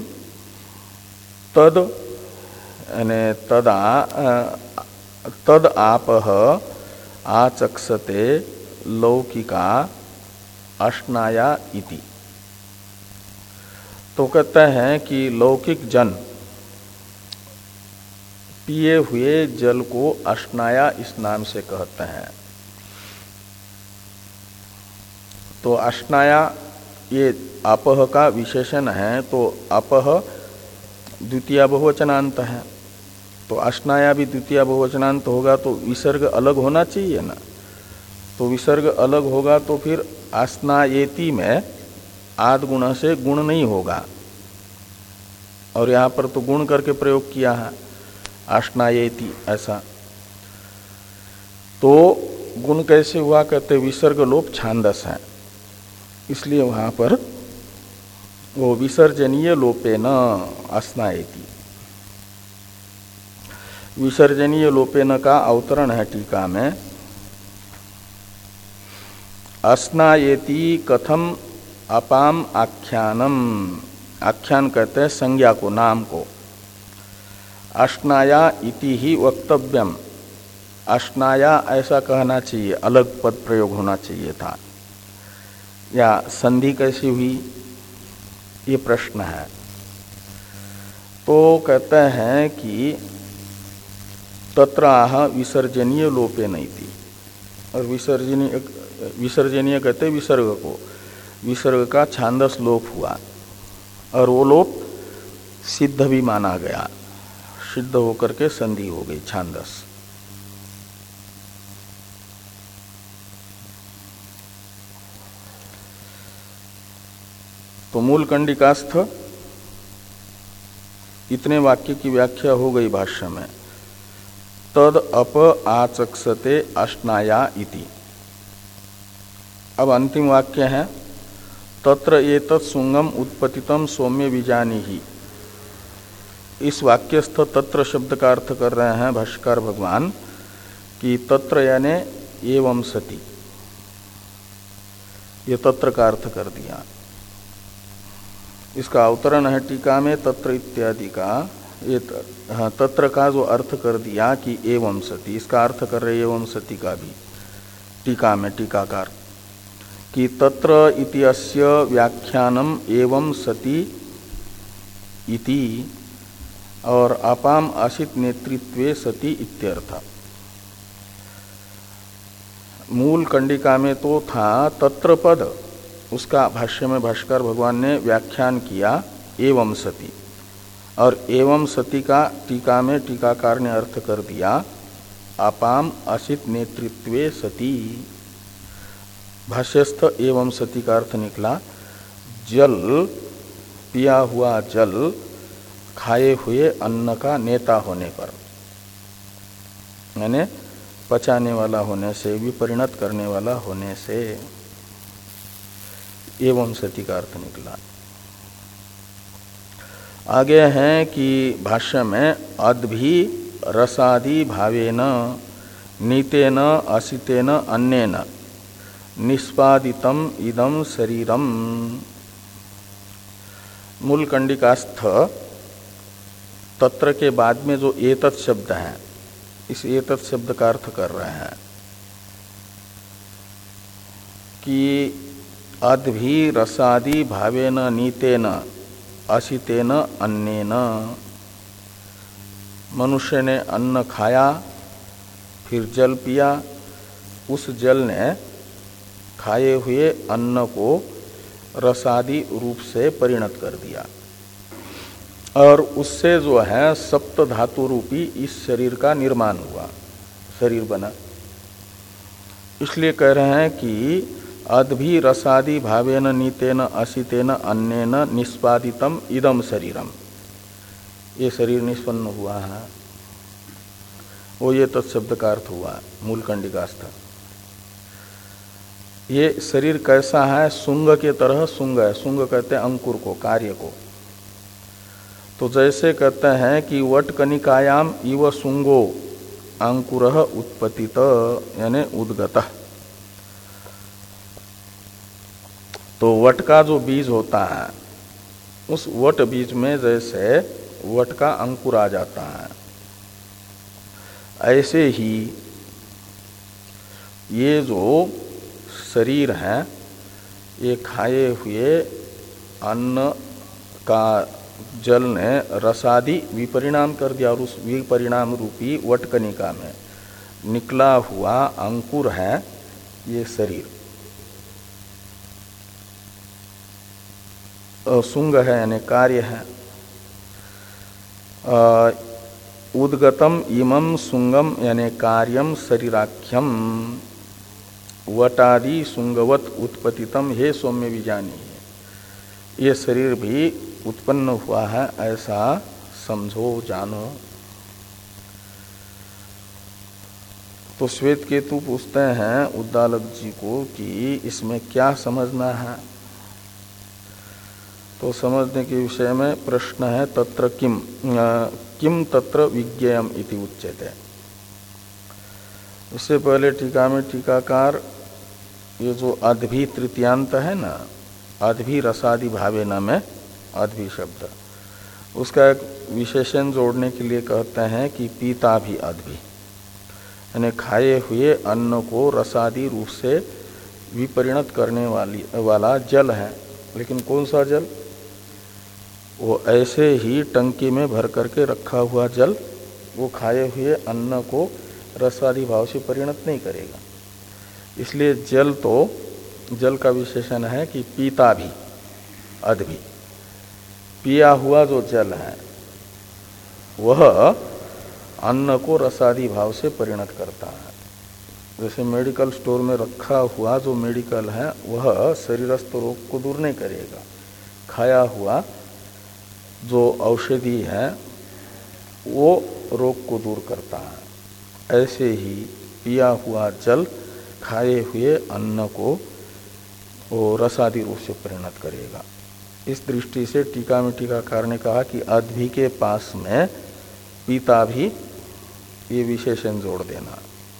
तद यानी तदा तद आपह आचक्षते लौकिका अश्नाया इति। तो कहते हैं कि लौकिक जन पिए हुए जल को अश्नाया इस नाम से कहते हैं। तो अश्नाया ये अपह का विशेषण है, तो अपह द्वितीय बहुवचनांत है। तो अश्नाया भी द्वितीय बहुवचनांत होगा, तो विसर्ग अलग होना चाहिए ना। तो विसर्ग अलग होगा तो फिर अश्नायेति में आद गुण से गुण नहीं होगा। और यहाँ पर तो गुण करके प्रयोग किया है, अश्नायेति ऐसा। तो गुण कैसे हुआ, कहते विसर्ग लोप छांदस है, इसलिए वहाँ पर वो विसर्जनीय लोपेन अश्नायेति। विसर्जनीय लोपेन का अवतरण है टीका में। अश्नायेति कथम अपाम आख्यानम, आख्यान कहते हैं संज्ञा को, नाम को। अश्नाया इति ही वक्तव्यम, अश्नाया ऐसा कहना चाहिए, अलग पद प्रयोग होना चाहिए था। या संधि कैसी हुई, ये प्रश्न है। तो कहते हैं कि तत्र आह विसर्जनीय लोपे नहीं थी। और विसर्जनीय विसर्जनीय कहते विसर्ग को, विसर्ग का छांदस लोप हुआ और वो लोप सिद्ध भी माना गया, सिद्ध होकर के संधि हो गई छांदस। तो मूल कंडिकास्थ इतने वाक्य की व्याख्या हो गई भाष्य में। तद अप आचक्षते अश्नाया इति। अब अंतिम वाक्य है तत्र एतत् सुंगम उत्पतितम सौम्य बीजानीहि। इस वाक्यस्थ तत्र शब्द का अर्थ कर रहे हैं भाष्यकार भगवान कि तत्र यानी एवं सति, ये तत्र का अर्थ कर दिया। इसका अवतरण है टीका में तत्र इत्यादि का ये हाँ तत्र का जो अर्थ कर दिया कि एवं सती, इसका अर्थ कर रहे एवं सती का भी टीका में टीकाकार कि तत्र इति अस्य व्याख्यानम एवं सती इति और अपाम आशित नेतृत्वे सती इत्यर्थ। मूल कंडिका में तो था तत्र पद, उसका भाष्य में भाष्कर भगवान ने व्याख्यान किया एवं सती, और एवं सती का टीका में टीकाकार ने अर्थ कर दिया अपाम असित नेतृत्वे सती। भाष्यस्थ एवं सती का अर्थ निकला जल, पिया हुआ जल खाए हुए अन्न का नेता होने पर, यानी पचाने वाला होने से, विपरिणत करने वाला होने से एवं सती का अर्थ निकला। आगे हैं कि भाष्य में अद्भि रसादि भावेन नीतेन असितेन अन्येन निष्पादितम इदम शरीरम। मूल कंडिकास्थ तत्र के बाद में जो एतत् शब्द है, इस एतत् शब्द का अर्थ कर रहे हैं कि अद्भि रसादि भावेन नीतेन असितेन अन्येन, मनुष्य ने अन्न खाया फिर जल पिया, उस जल ने खाए हुए अन्न को रसादि रूप से परिणत कर दिया और उससे जो है सप्त धातु रूपी इस शरीर का निर्माण हुआ, शरीर बना। इसलिए कह रहे हैं कि अद्भि रसादि भावेन नीतेन असितेन अन्येन निष्पादितम इदम शरीरम, ये शरीर निष्पन्न हुआ है, वो ये तत्शब्द का अर्थ हुआ मूल कंडिकास्थ। ये शरीर कैसा है? शुंग के तरह शुंग है। शुंग कहते हैं अंकुर को, कार्य को। तो जैसे कहते हैं कि वटकनिकायाम इव शुंगो अंकुरः उत्पतित, यानी उद्गतः। तो वट का जो बीज होता है, उस वट बीज में जैसे वट का अंकुर आ जाता है, ऐसे ही ये जो शरीर है, ये खाए हुए अन्न का जल ने रसादि विपरिणाम कर दिया और उस विपरिणाम रूपी वटकनिका में निकला हुआ अंकुर है ये शरीर। शुंग है यानी कार्य है। उद्गतम इमं शुंगम यानी कार्यम शरीराख्यम वटादि शुंगवत उत्पतितम हे सौम्य विजानी। ये शरीर भी उत्पन्न हुआ है ऐसा समझो, जानो। तो श्वेत केतु पूछते हैं उद्दालक जी को कि इसमें क्या समझना है। तो समझने के विषय में प्रश्न है तत्र किम किम तत्र विज्ञेयम इति उच्यते। इससे पहले टीका में टीकाकार ये जो अद्भि तृतीयांत है ना, अद्भि रसादि भावे न में अद्भि शब्द, उसका एक विशेषण जोड़ने के लिए कहते हैं कि पीता भी अद्भि, यानी खाए हुए अन्न को रसादि रूप से विपरिणत करने वाली वाला जल है। लेकिन कौन सा जल? वो ऐसे ही टंकी में भर करके रखा हुआ जल, वो खाए हुए अन्न को रसादि भाव से परिणत नहीं करेगा। इसलिए जल तो जल का विशेषण है कि पीता भी अद्भि, पिया हुआ जो जल है वह अन्न को रसादि भाव से परिणत करता है। जैसे मेडिकल स्टोर में रखा हुआ जो मेडिकल है वह शरीरस्थ रोग को दूर नहीं करेगा, खाया हुआ जो औषधि है वो रोग को दूर करता है। ऐसे ही पिया हुआ जल खाए हुए अन्न को वो रसादि रूप से परिणत करेगा। इस दृष्टि से टीका में टीकाकार ने कहा कि अद्भि के पास में पीता भी, ये विशेषण जोड़ देना।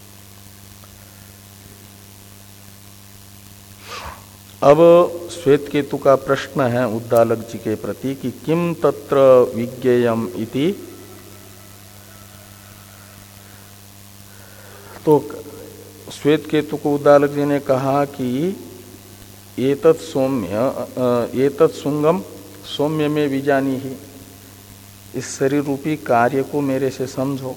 अब श्वेत केतु का प्रश्न है उद्दालक जी के प्रति कि किम तत्र विज्ञेयम इति तो श्वेत केतु को उद्दालक जी ने कहा कि एतत् सौम्य एतत् सुंगम सौम्य में विजानी ही, इस शरीर रूपी कार्य को मेरे से समझो।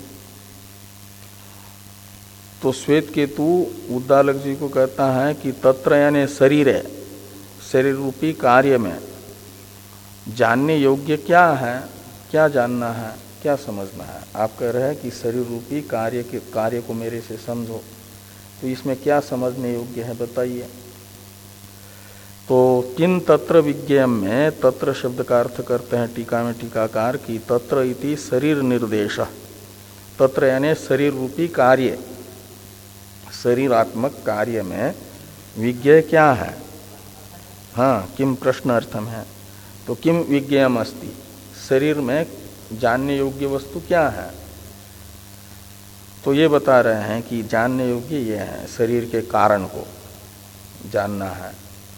तो श्वेत केतु उद्दालक जी को कहता है कि तत्र यानी शरीर है, शरीर रूपी कार्य में जानने योग्य क्या है, क्या जानना है, क्या समझना है। आप कह रहे हैं कि शरीर रूपी कार्य के कार्य को मेरे से समझो, तो इसमें क्या समझने योग्य है बताइए। तो किन तत्र विज्ञेयम में, तत्र शब्द का अर्थ करते हैं टीका में टीकाकार की तत्र इति शरीर निर्देश, तत्र यानी शरीर रूपी कार्य, शरीरात्मक कार्य में विज्ञेय क्या है। हाँ, किम प्रश्न अर्थम है, तो किम विज्ञेयम अस्ति, शरीर में जानने योग्य वस्तु क्या है। तो ये बता रहे हैं कि जानने योग्य ये है, शरीर के कारण को जानना है।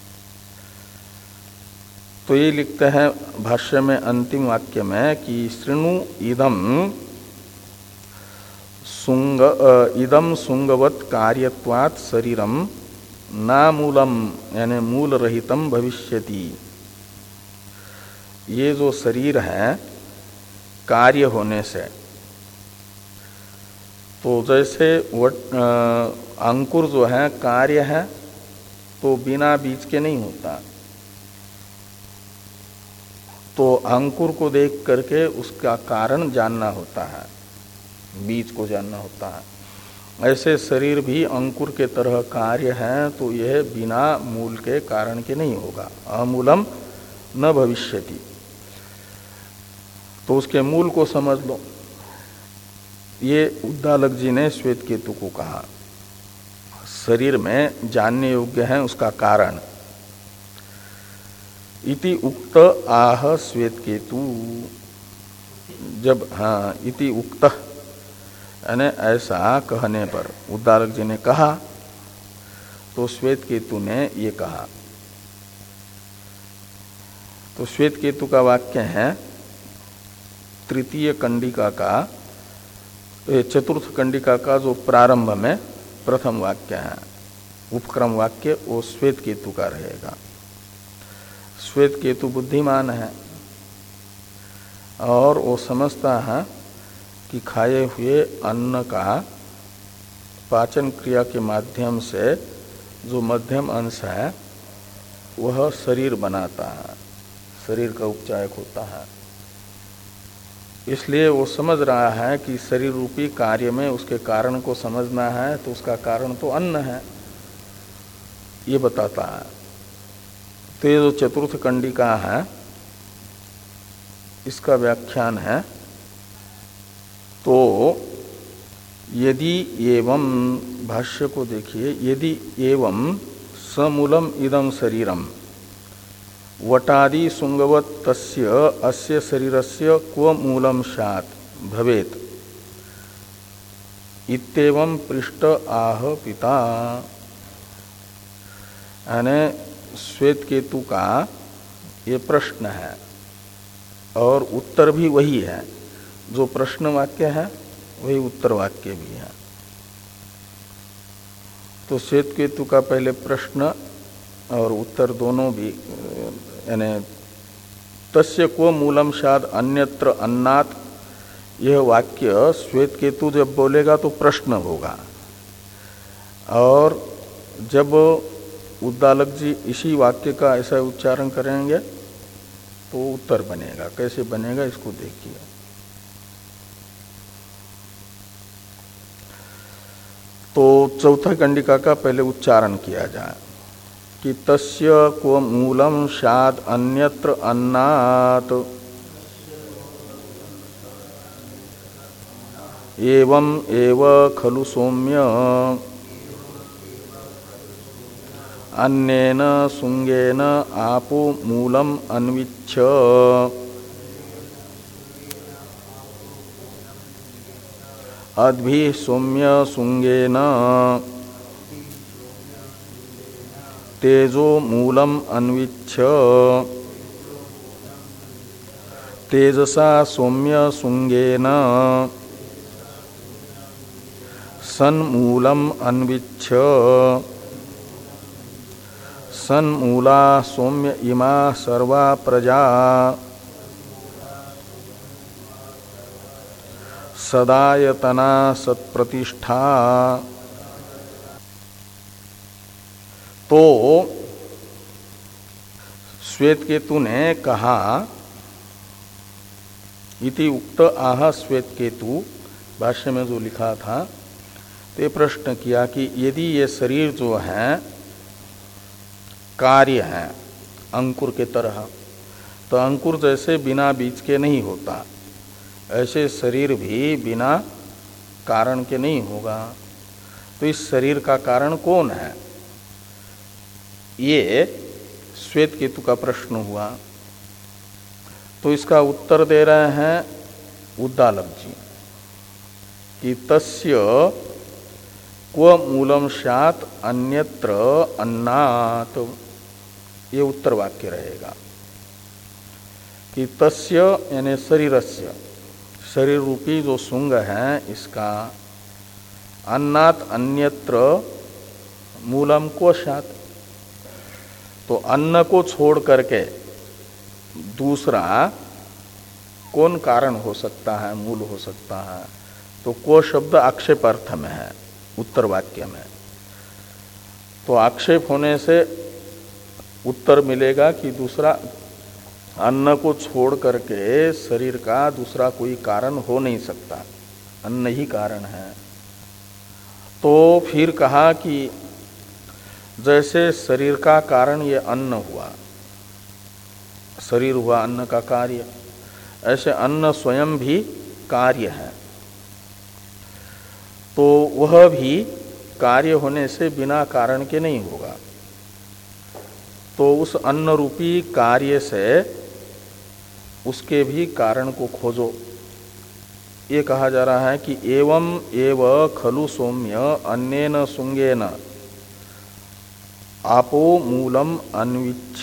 तो ये लिखते हैं भाष्य में अंतिम वाक्य में कि शृणु इदम सुंग इदम सुंगवत कार्यत्वात् शरीरम नामूलम यानी मूल रहितम भविष्यति। ये जो शरीर है कार्य होने से, तो जैसे वट अंकुर जो है कार्य है तो बिना बीज के नहीं होता, तो अंकुर को देख करके उसका कारण जानना होता है, बीज को जानना होता है। ऐसे शरीर भी अंकुर के तरह कार्य है, तो यह बिना मूल के कारण के नहीं होगा, अमूलम न भविष्यति। तो उसके मूल को समझ लो। ये उद्दालक जी ने श्वेत केतु को कहा, शरीर में जानने योग्य है उसका कारण। इति उक्त आह श्वेत केतु, जब हाँ इति उक्त यानी ऐसा कहने पर उद्दालक जी ने कहा, तो श्वेत केतु ने ये कहा। तो श्वेत केतु का वाक्य है तृतीय कंडिका का, चतुर्थ कंडिका का जो प्रारंभ में प्रथम वाक्य है, उपक्रम वाक्य, वो श्वेत केतु का रहेगा। श्वेत केतु बुद्धिमान है और वो समझता है कि खाए हुए अन्न का पाचन क्रिया के माध्यम से जो मध्यम अंश है वह शरीर बनाता है, शरीर का उपचायक होता है। इसलिए वो समझ रहा है कि शरीर रूपी कार्य में उसके कारण को समझना है, तो उसका कारण तो अन्न है, ये बताता है। तो ये जो चतुर्थ कंडिका है इसका व्याख्यान है। तो यदि एवं, भाष्य को देखिए, यदि एवं समूलम इदम शरीरम वटादि सुंगवत तस्य अस्य शरीरस्य क्व मूलम स्यात् भवेत् इत्येवं पृष्ठ आह पिता। यानी श्वेत केतु का ये प्रश्न है और उत्तर भी वही है, जो प्रश्न वाक्य है वही उत्तर वाक्य भी है। तो श्वेत केतु का पहले प्रश्न और उत्तर दोनों भी, यानी तस्य को मूलम शाद अन्यत्र अन्नात्, यह वाक्य श्वेत केतु जब बोलेगा तो प्रश्न होगा, और जब उद्दालक जी इसी वाक्य का ऐसा उच्चारण करेंगे तो उत्तर बनेगा। कैसे बनेगा इसको देखिए। तो चौथा कंडिका का पहले उच्चारण किया जाए कि तस्य को मूलम शाद अन्यत्र अन्नात् एवं एव खलु सौम्य अन्नेन सुंगेन आपो मूलम अन्विच्छ अद्भि सौम्य सुंगेन तेजो मूलम अन्विच्छ तेजसा सौम्य सुंगेन सन्मूलम अन्विच्छ सन्मूला सौम्य इमा सर्वा प्रजा सदायतना सत्प्रतिष्ठा। तो श्वेतकेतु ने कहा, इति उक्त आह श्वेतकेतु, भाष्य में जो लिखा था, ते प्रश्न किया कि यदि ये शरीर जो है कार्य है अंकुर के तरह, तो अंकुर जैसे बिना बीज के नहीं होता, ऐसे शरीर भी बिना कारण के नहीं होगा। तो इस शरीर का कारण कौन है, ये श्वेत केतु का प्रश्न हुआ। तो इसका उत्तर दे रहे हैं उद्दालक जी कि तस्य क्व मूलम स्यात् अन्यत्र अन्नात्, ये उत्तर वाक्य रहेगा कि तस्य यानी शरीरस्य, शरीर रूपी जो शुंग है इसका, अन्नात् अन्यत्र मूलम को स्यात्, तो अन्न को छोड़ करके दूसरा कौन कारण हो सकता है, मूल हो सकता है। तो को शब्द आक्षेप अर्थ में है उत्तर वाक्य में, तो आक्षेप होने से उत्तर मिलेगा कि दूसरा अन्न को छोड़ करके शरीर का दूसरा कोई कारण हो नहीं सकता, अन्न ही कारण है। तो फिर कहा कि जैसे शरीर का कारण ये अन्न हुआ, शरीर हुआ अन्न का कार्य, ऐसे अन्न स्वयं भी कार्य है, तो वह भी कार्य होने से बिना कारण के नहीं होगा। तो उस अन्न रूपी कार्य से उसके भी कारण को खोजो। ये कहा जा रहा है कि एवं एव खलु सौम्य अन्येन शुंगेन आपो मूलम अन्विच्छ।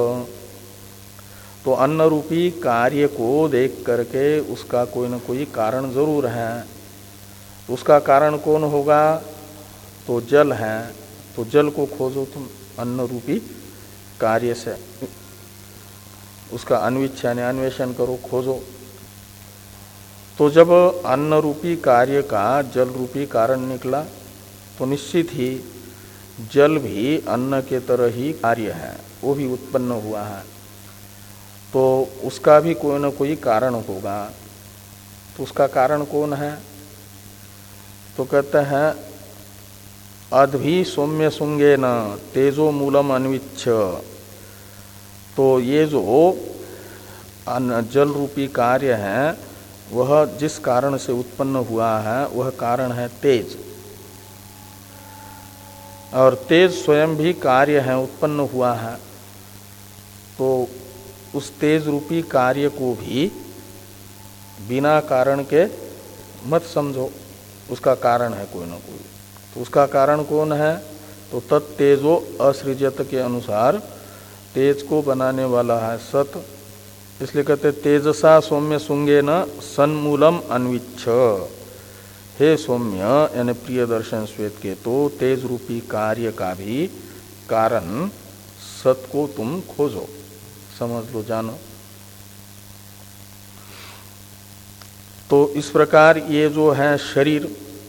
तो अन्न रूपी कार्य को देख करके उसका कोई न कोई कारण जरूर है। उसका कारण कौन होगा, तो जल है, तो जल को खोजो तुम अन्न रूपी कार्य से, उसका अन्विच्छ यानी अन्वेषण करो, खोजो। तो जब अन्न रूपी कार्य का जल रूपी कारण निकला, तो निश्चित ही जल भी अन्न के तरह ही कार्य है, वो भी उत्पन्न हुआ है, तो उसका भी कोई न कोई कारण होगा। तो उसका कारण कौन है, तो कहते हैं अद्भि सौम्य शुंगे न तेजो मूलम अन्विच्छ। तो ये जो जल रूपी कार्य है वह जिस कारण से उत्पन्न हुआ है वह कारण है तेज, और तेज स्वयं भी कार्य है, उत्पन्न हुआ है। तो उस तेज रूपी कार्य को भी बिना कारण के मत समझो, उसका कारण है कोई ना कोई। तो उसका कारण कौन है, तो तत्तेजो असृजत के अनुसार तेज को बनाने वाला है सत, इसलिए कहते तेजसा सौम्य शुंगे न सन्मूलम अन्विच्छ। हे सौम्य यानी प्रिय दर्शन श्वेत के, तो तेज रूपी कार्य का भी कारण सत को तुम खोजो, समझ लो, जानो। तो इस प्रकार ये जो है शरीर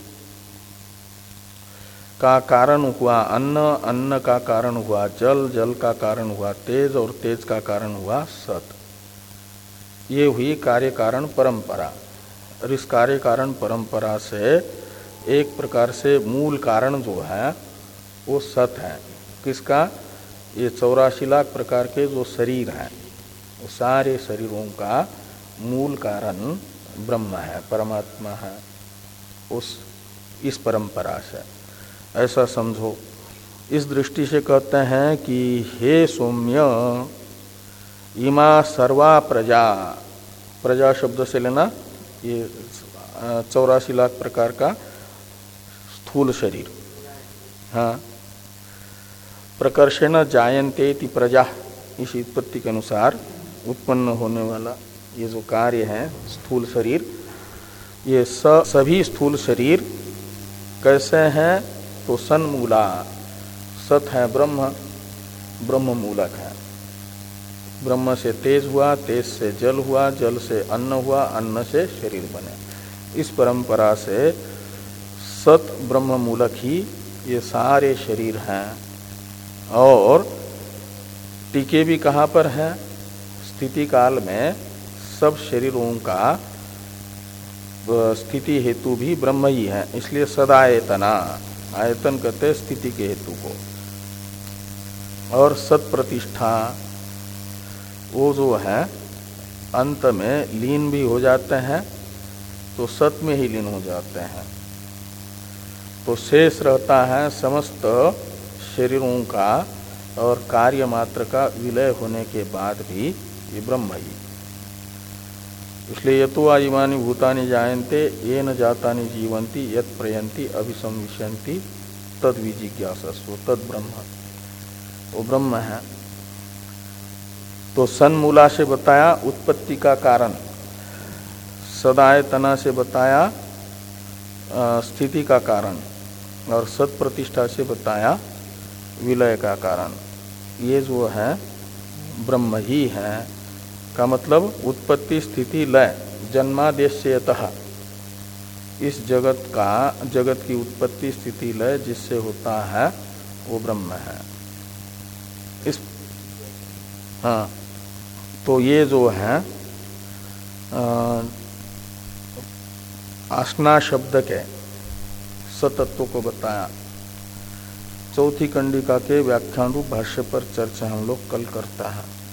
का कारण हुआ अन्न, अन्न का कारण हुआ जल, जल का कारण हुआ तेज, और तेज का कारण हुआ सत। ये हुई कार्य कारण परंपरा। और इस कार्य कारण परंपरा से एक प्रकार से मूल कारण जो है वो सत है। किसका, ये चौरासी लाख प्रकार के जो शरीर हैं, वो सारे शरीरों का मूल कारण ब्रह्म है, परमात्मा है, उस इस परंपरा से ऐसा समझो। इस दृष्टि से कहते हैं कि हे सौम्य इमा सर्वा प्रजा, प्रजा शब्द से लेना ये चौरासी लाख प्रकार का स्थूल शरीर, हाँ, प्रकर्षेण जायन्ते इति प्रजा, इस उत्पत्ति के अनुसार उत्पन्न होने वाला ये जो कार्य है स्थूल शरीर, ये स, सभी स्थूल शरीर कैसे हैं? तो सन्मूला, सत है ब्रह्म, ब्रह्म मूलक है। ब्रह्म से तेज हुआ, तेज से जल हुआ, जल से अन्न हुआ, अन्न से शरीर बने। इस परंपरा से सत ब्रह्म मूलक ही ये सारे शरीर हैं। और टीके भी कहाँ पर है? स्थिति काल में सब शरीरों का स्थिति हेतु भी ब्रह्म ही है, इसलिए सदायतना, आयतन कहते स्थिति के हेतु को। और सत प्रतिष्ठा, वो जो है अंत में लीन भी हो जाते हैं, तो सत में ही लीन हो जाते हैं। तो शेष रहता है समस्त शरीरों का और कार्य मात्र का विलय होने के बाद भी ये ब्रह्म ही। इसलिए यतो आइमानि भूतानि जायन्ते येन जातानि जीवन्ति यत् प्रयन्ति अभिसंविशन्ति तद विजिज्ञासस्व तद ब्रह्म, वो ब्रह्म है। तो सन्मूला से बताया उत्पत्ति का कारण, सदायतना से बताया स्थिति का कारण, और सत प्रतिष्ठा से बताया विलय का कारण। ये जो है ब्रह्म ही है का मतलब उत्पत्ति स्थिति लय जन्मादेश्यतः, इस जगत का, जगत की उत्पत्ति स्थिति लय जिससे होता है वो ब्रह्म है। इस हाँ, तो ये जो है आसना शब्द के सतत्व को बताया। चौथी कंडिका के व्याख्यान रूप भाष्य पर चर्चा हम लोग कल करता है।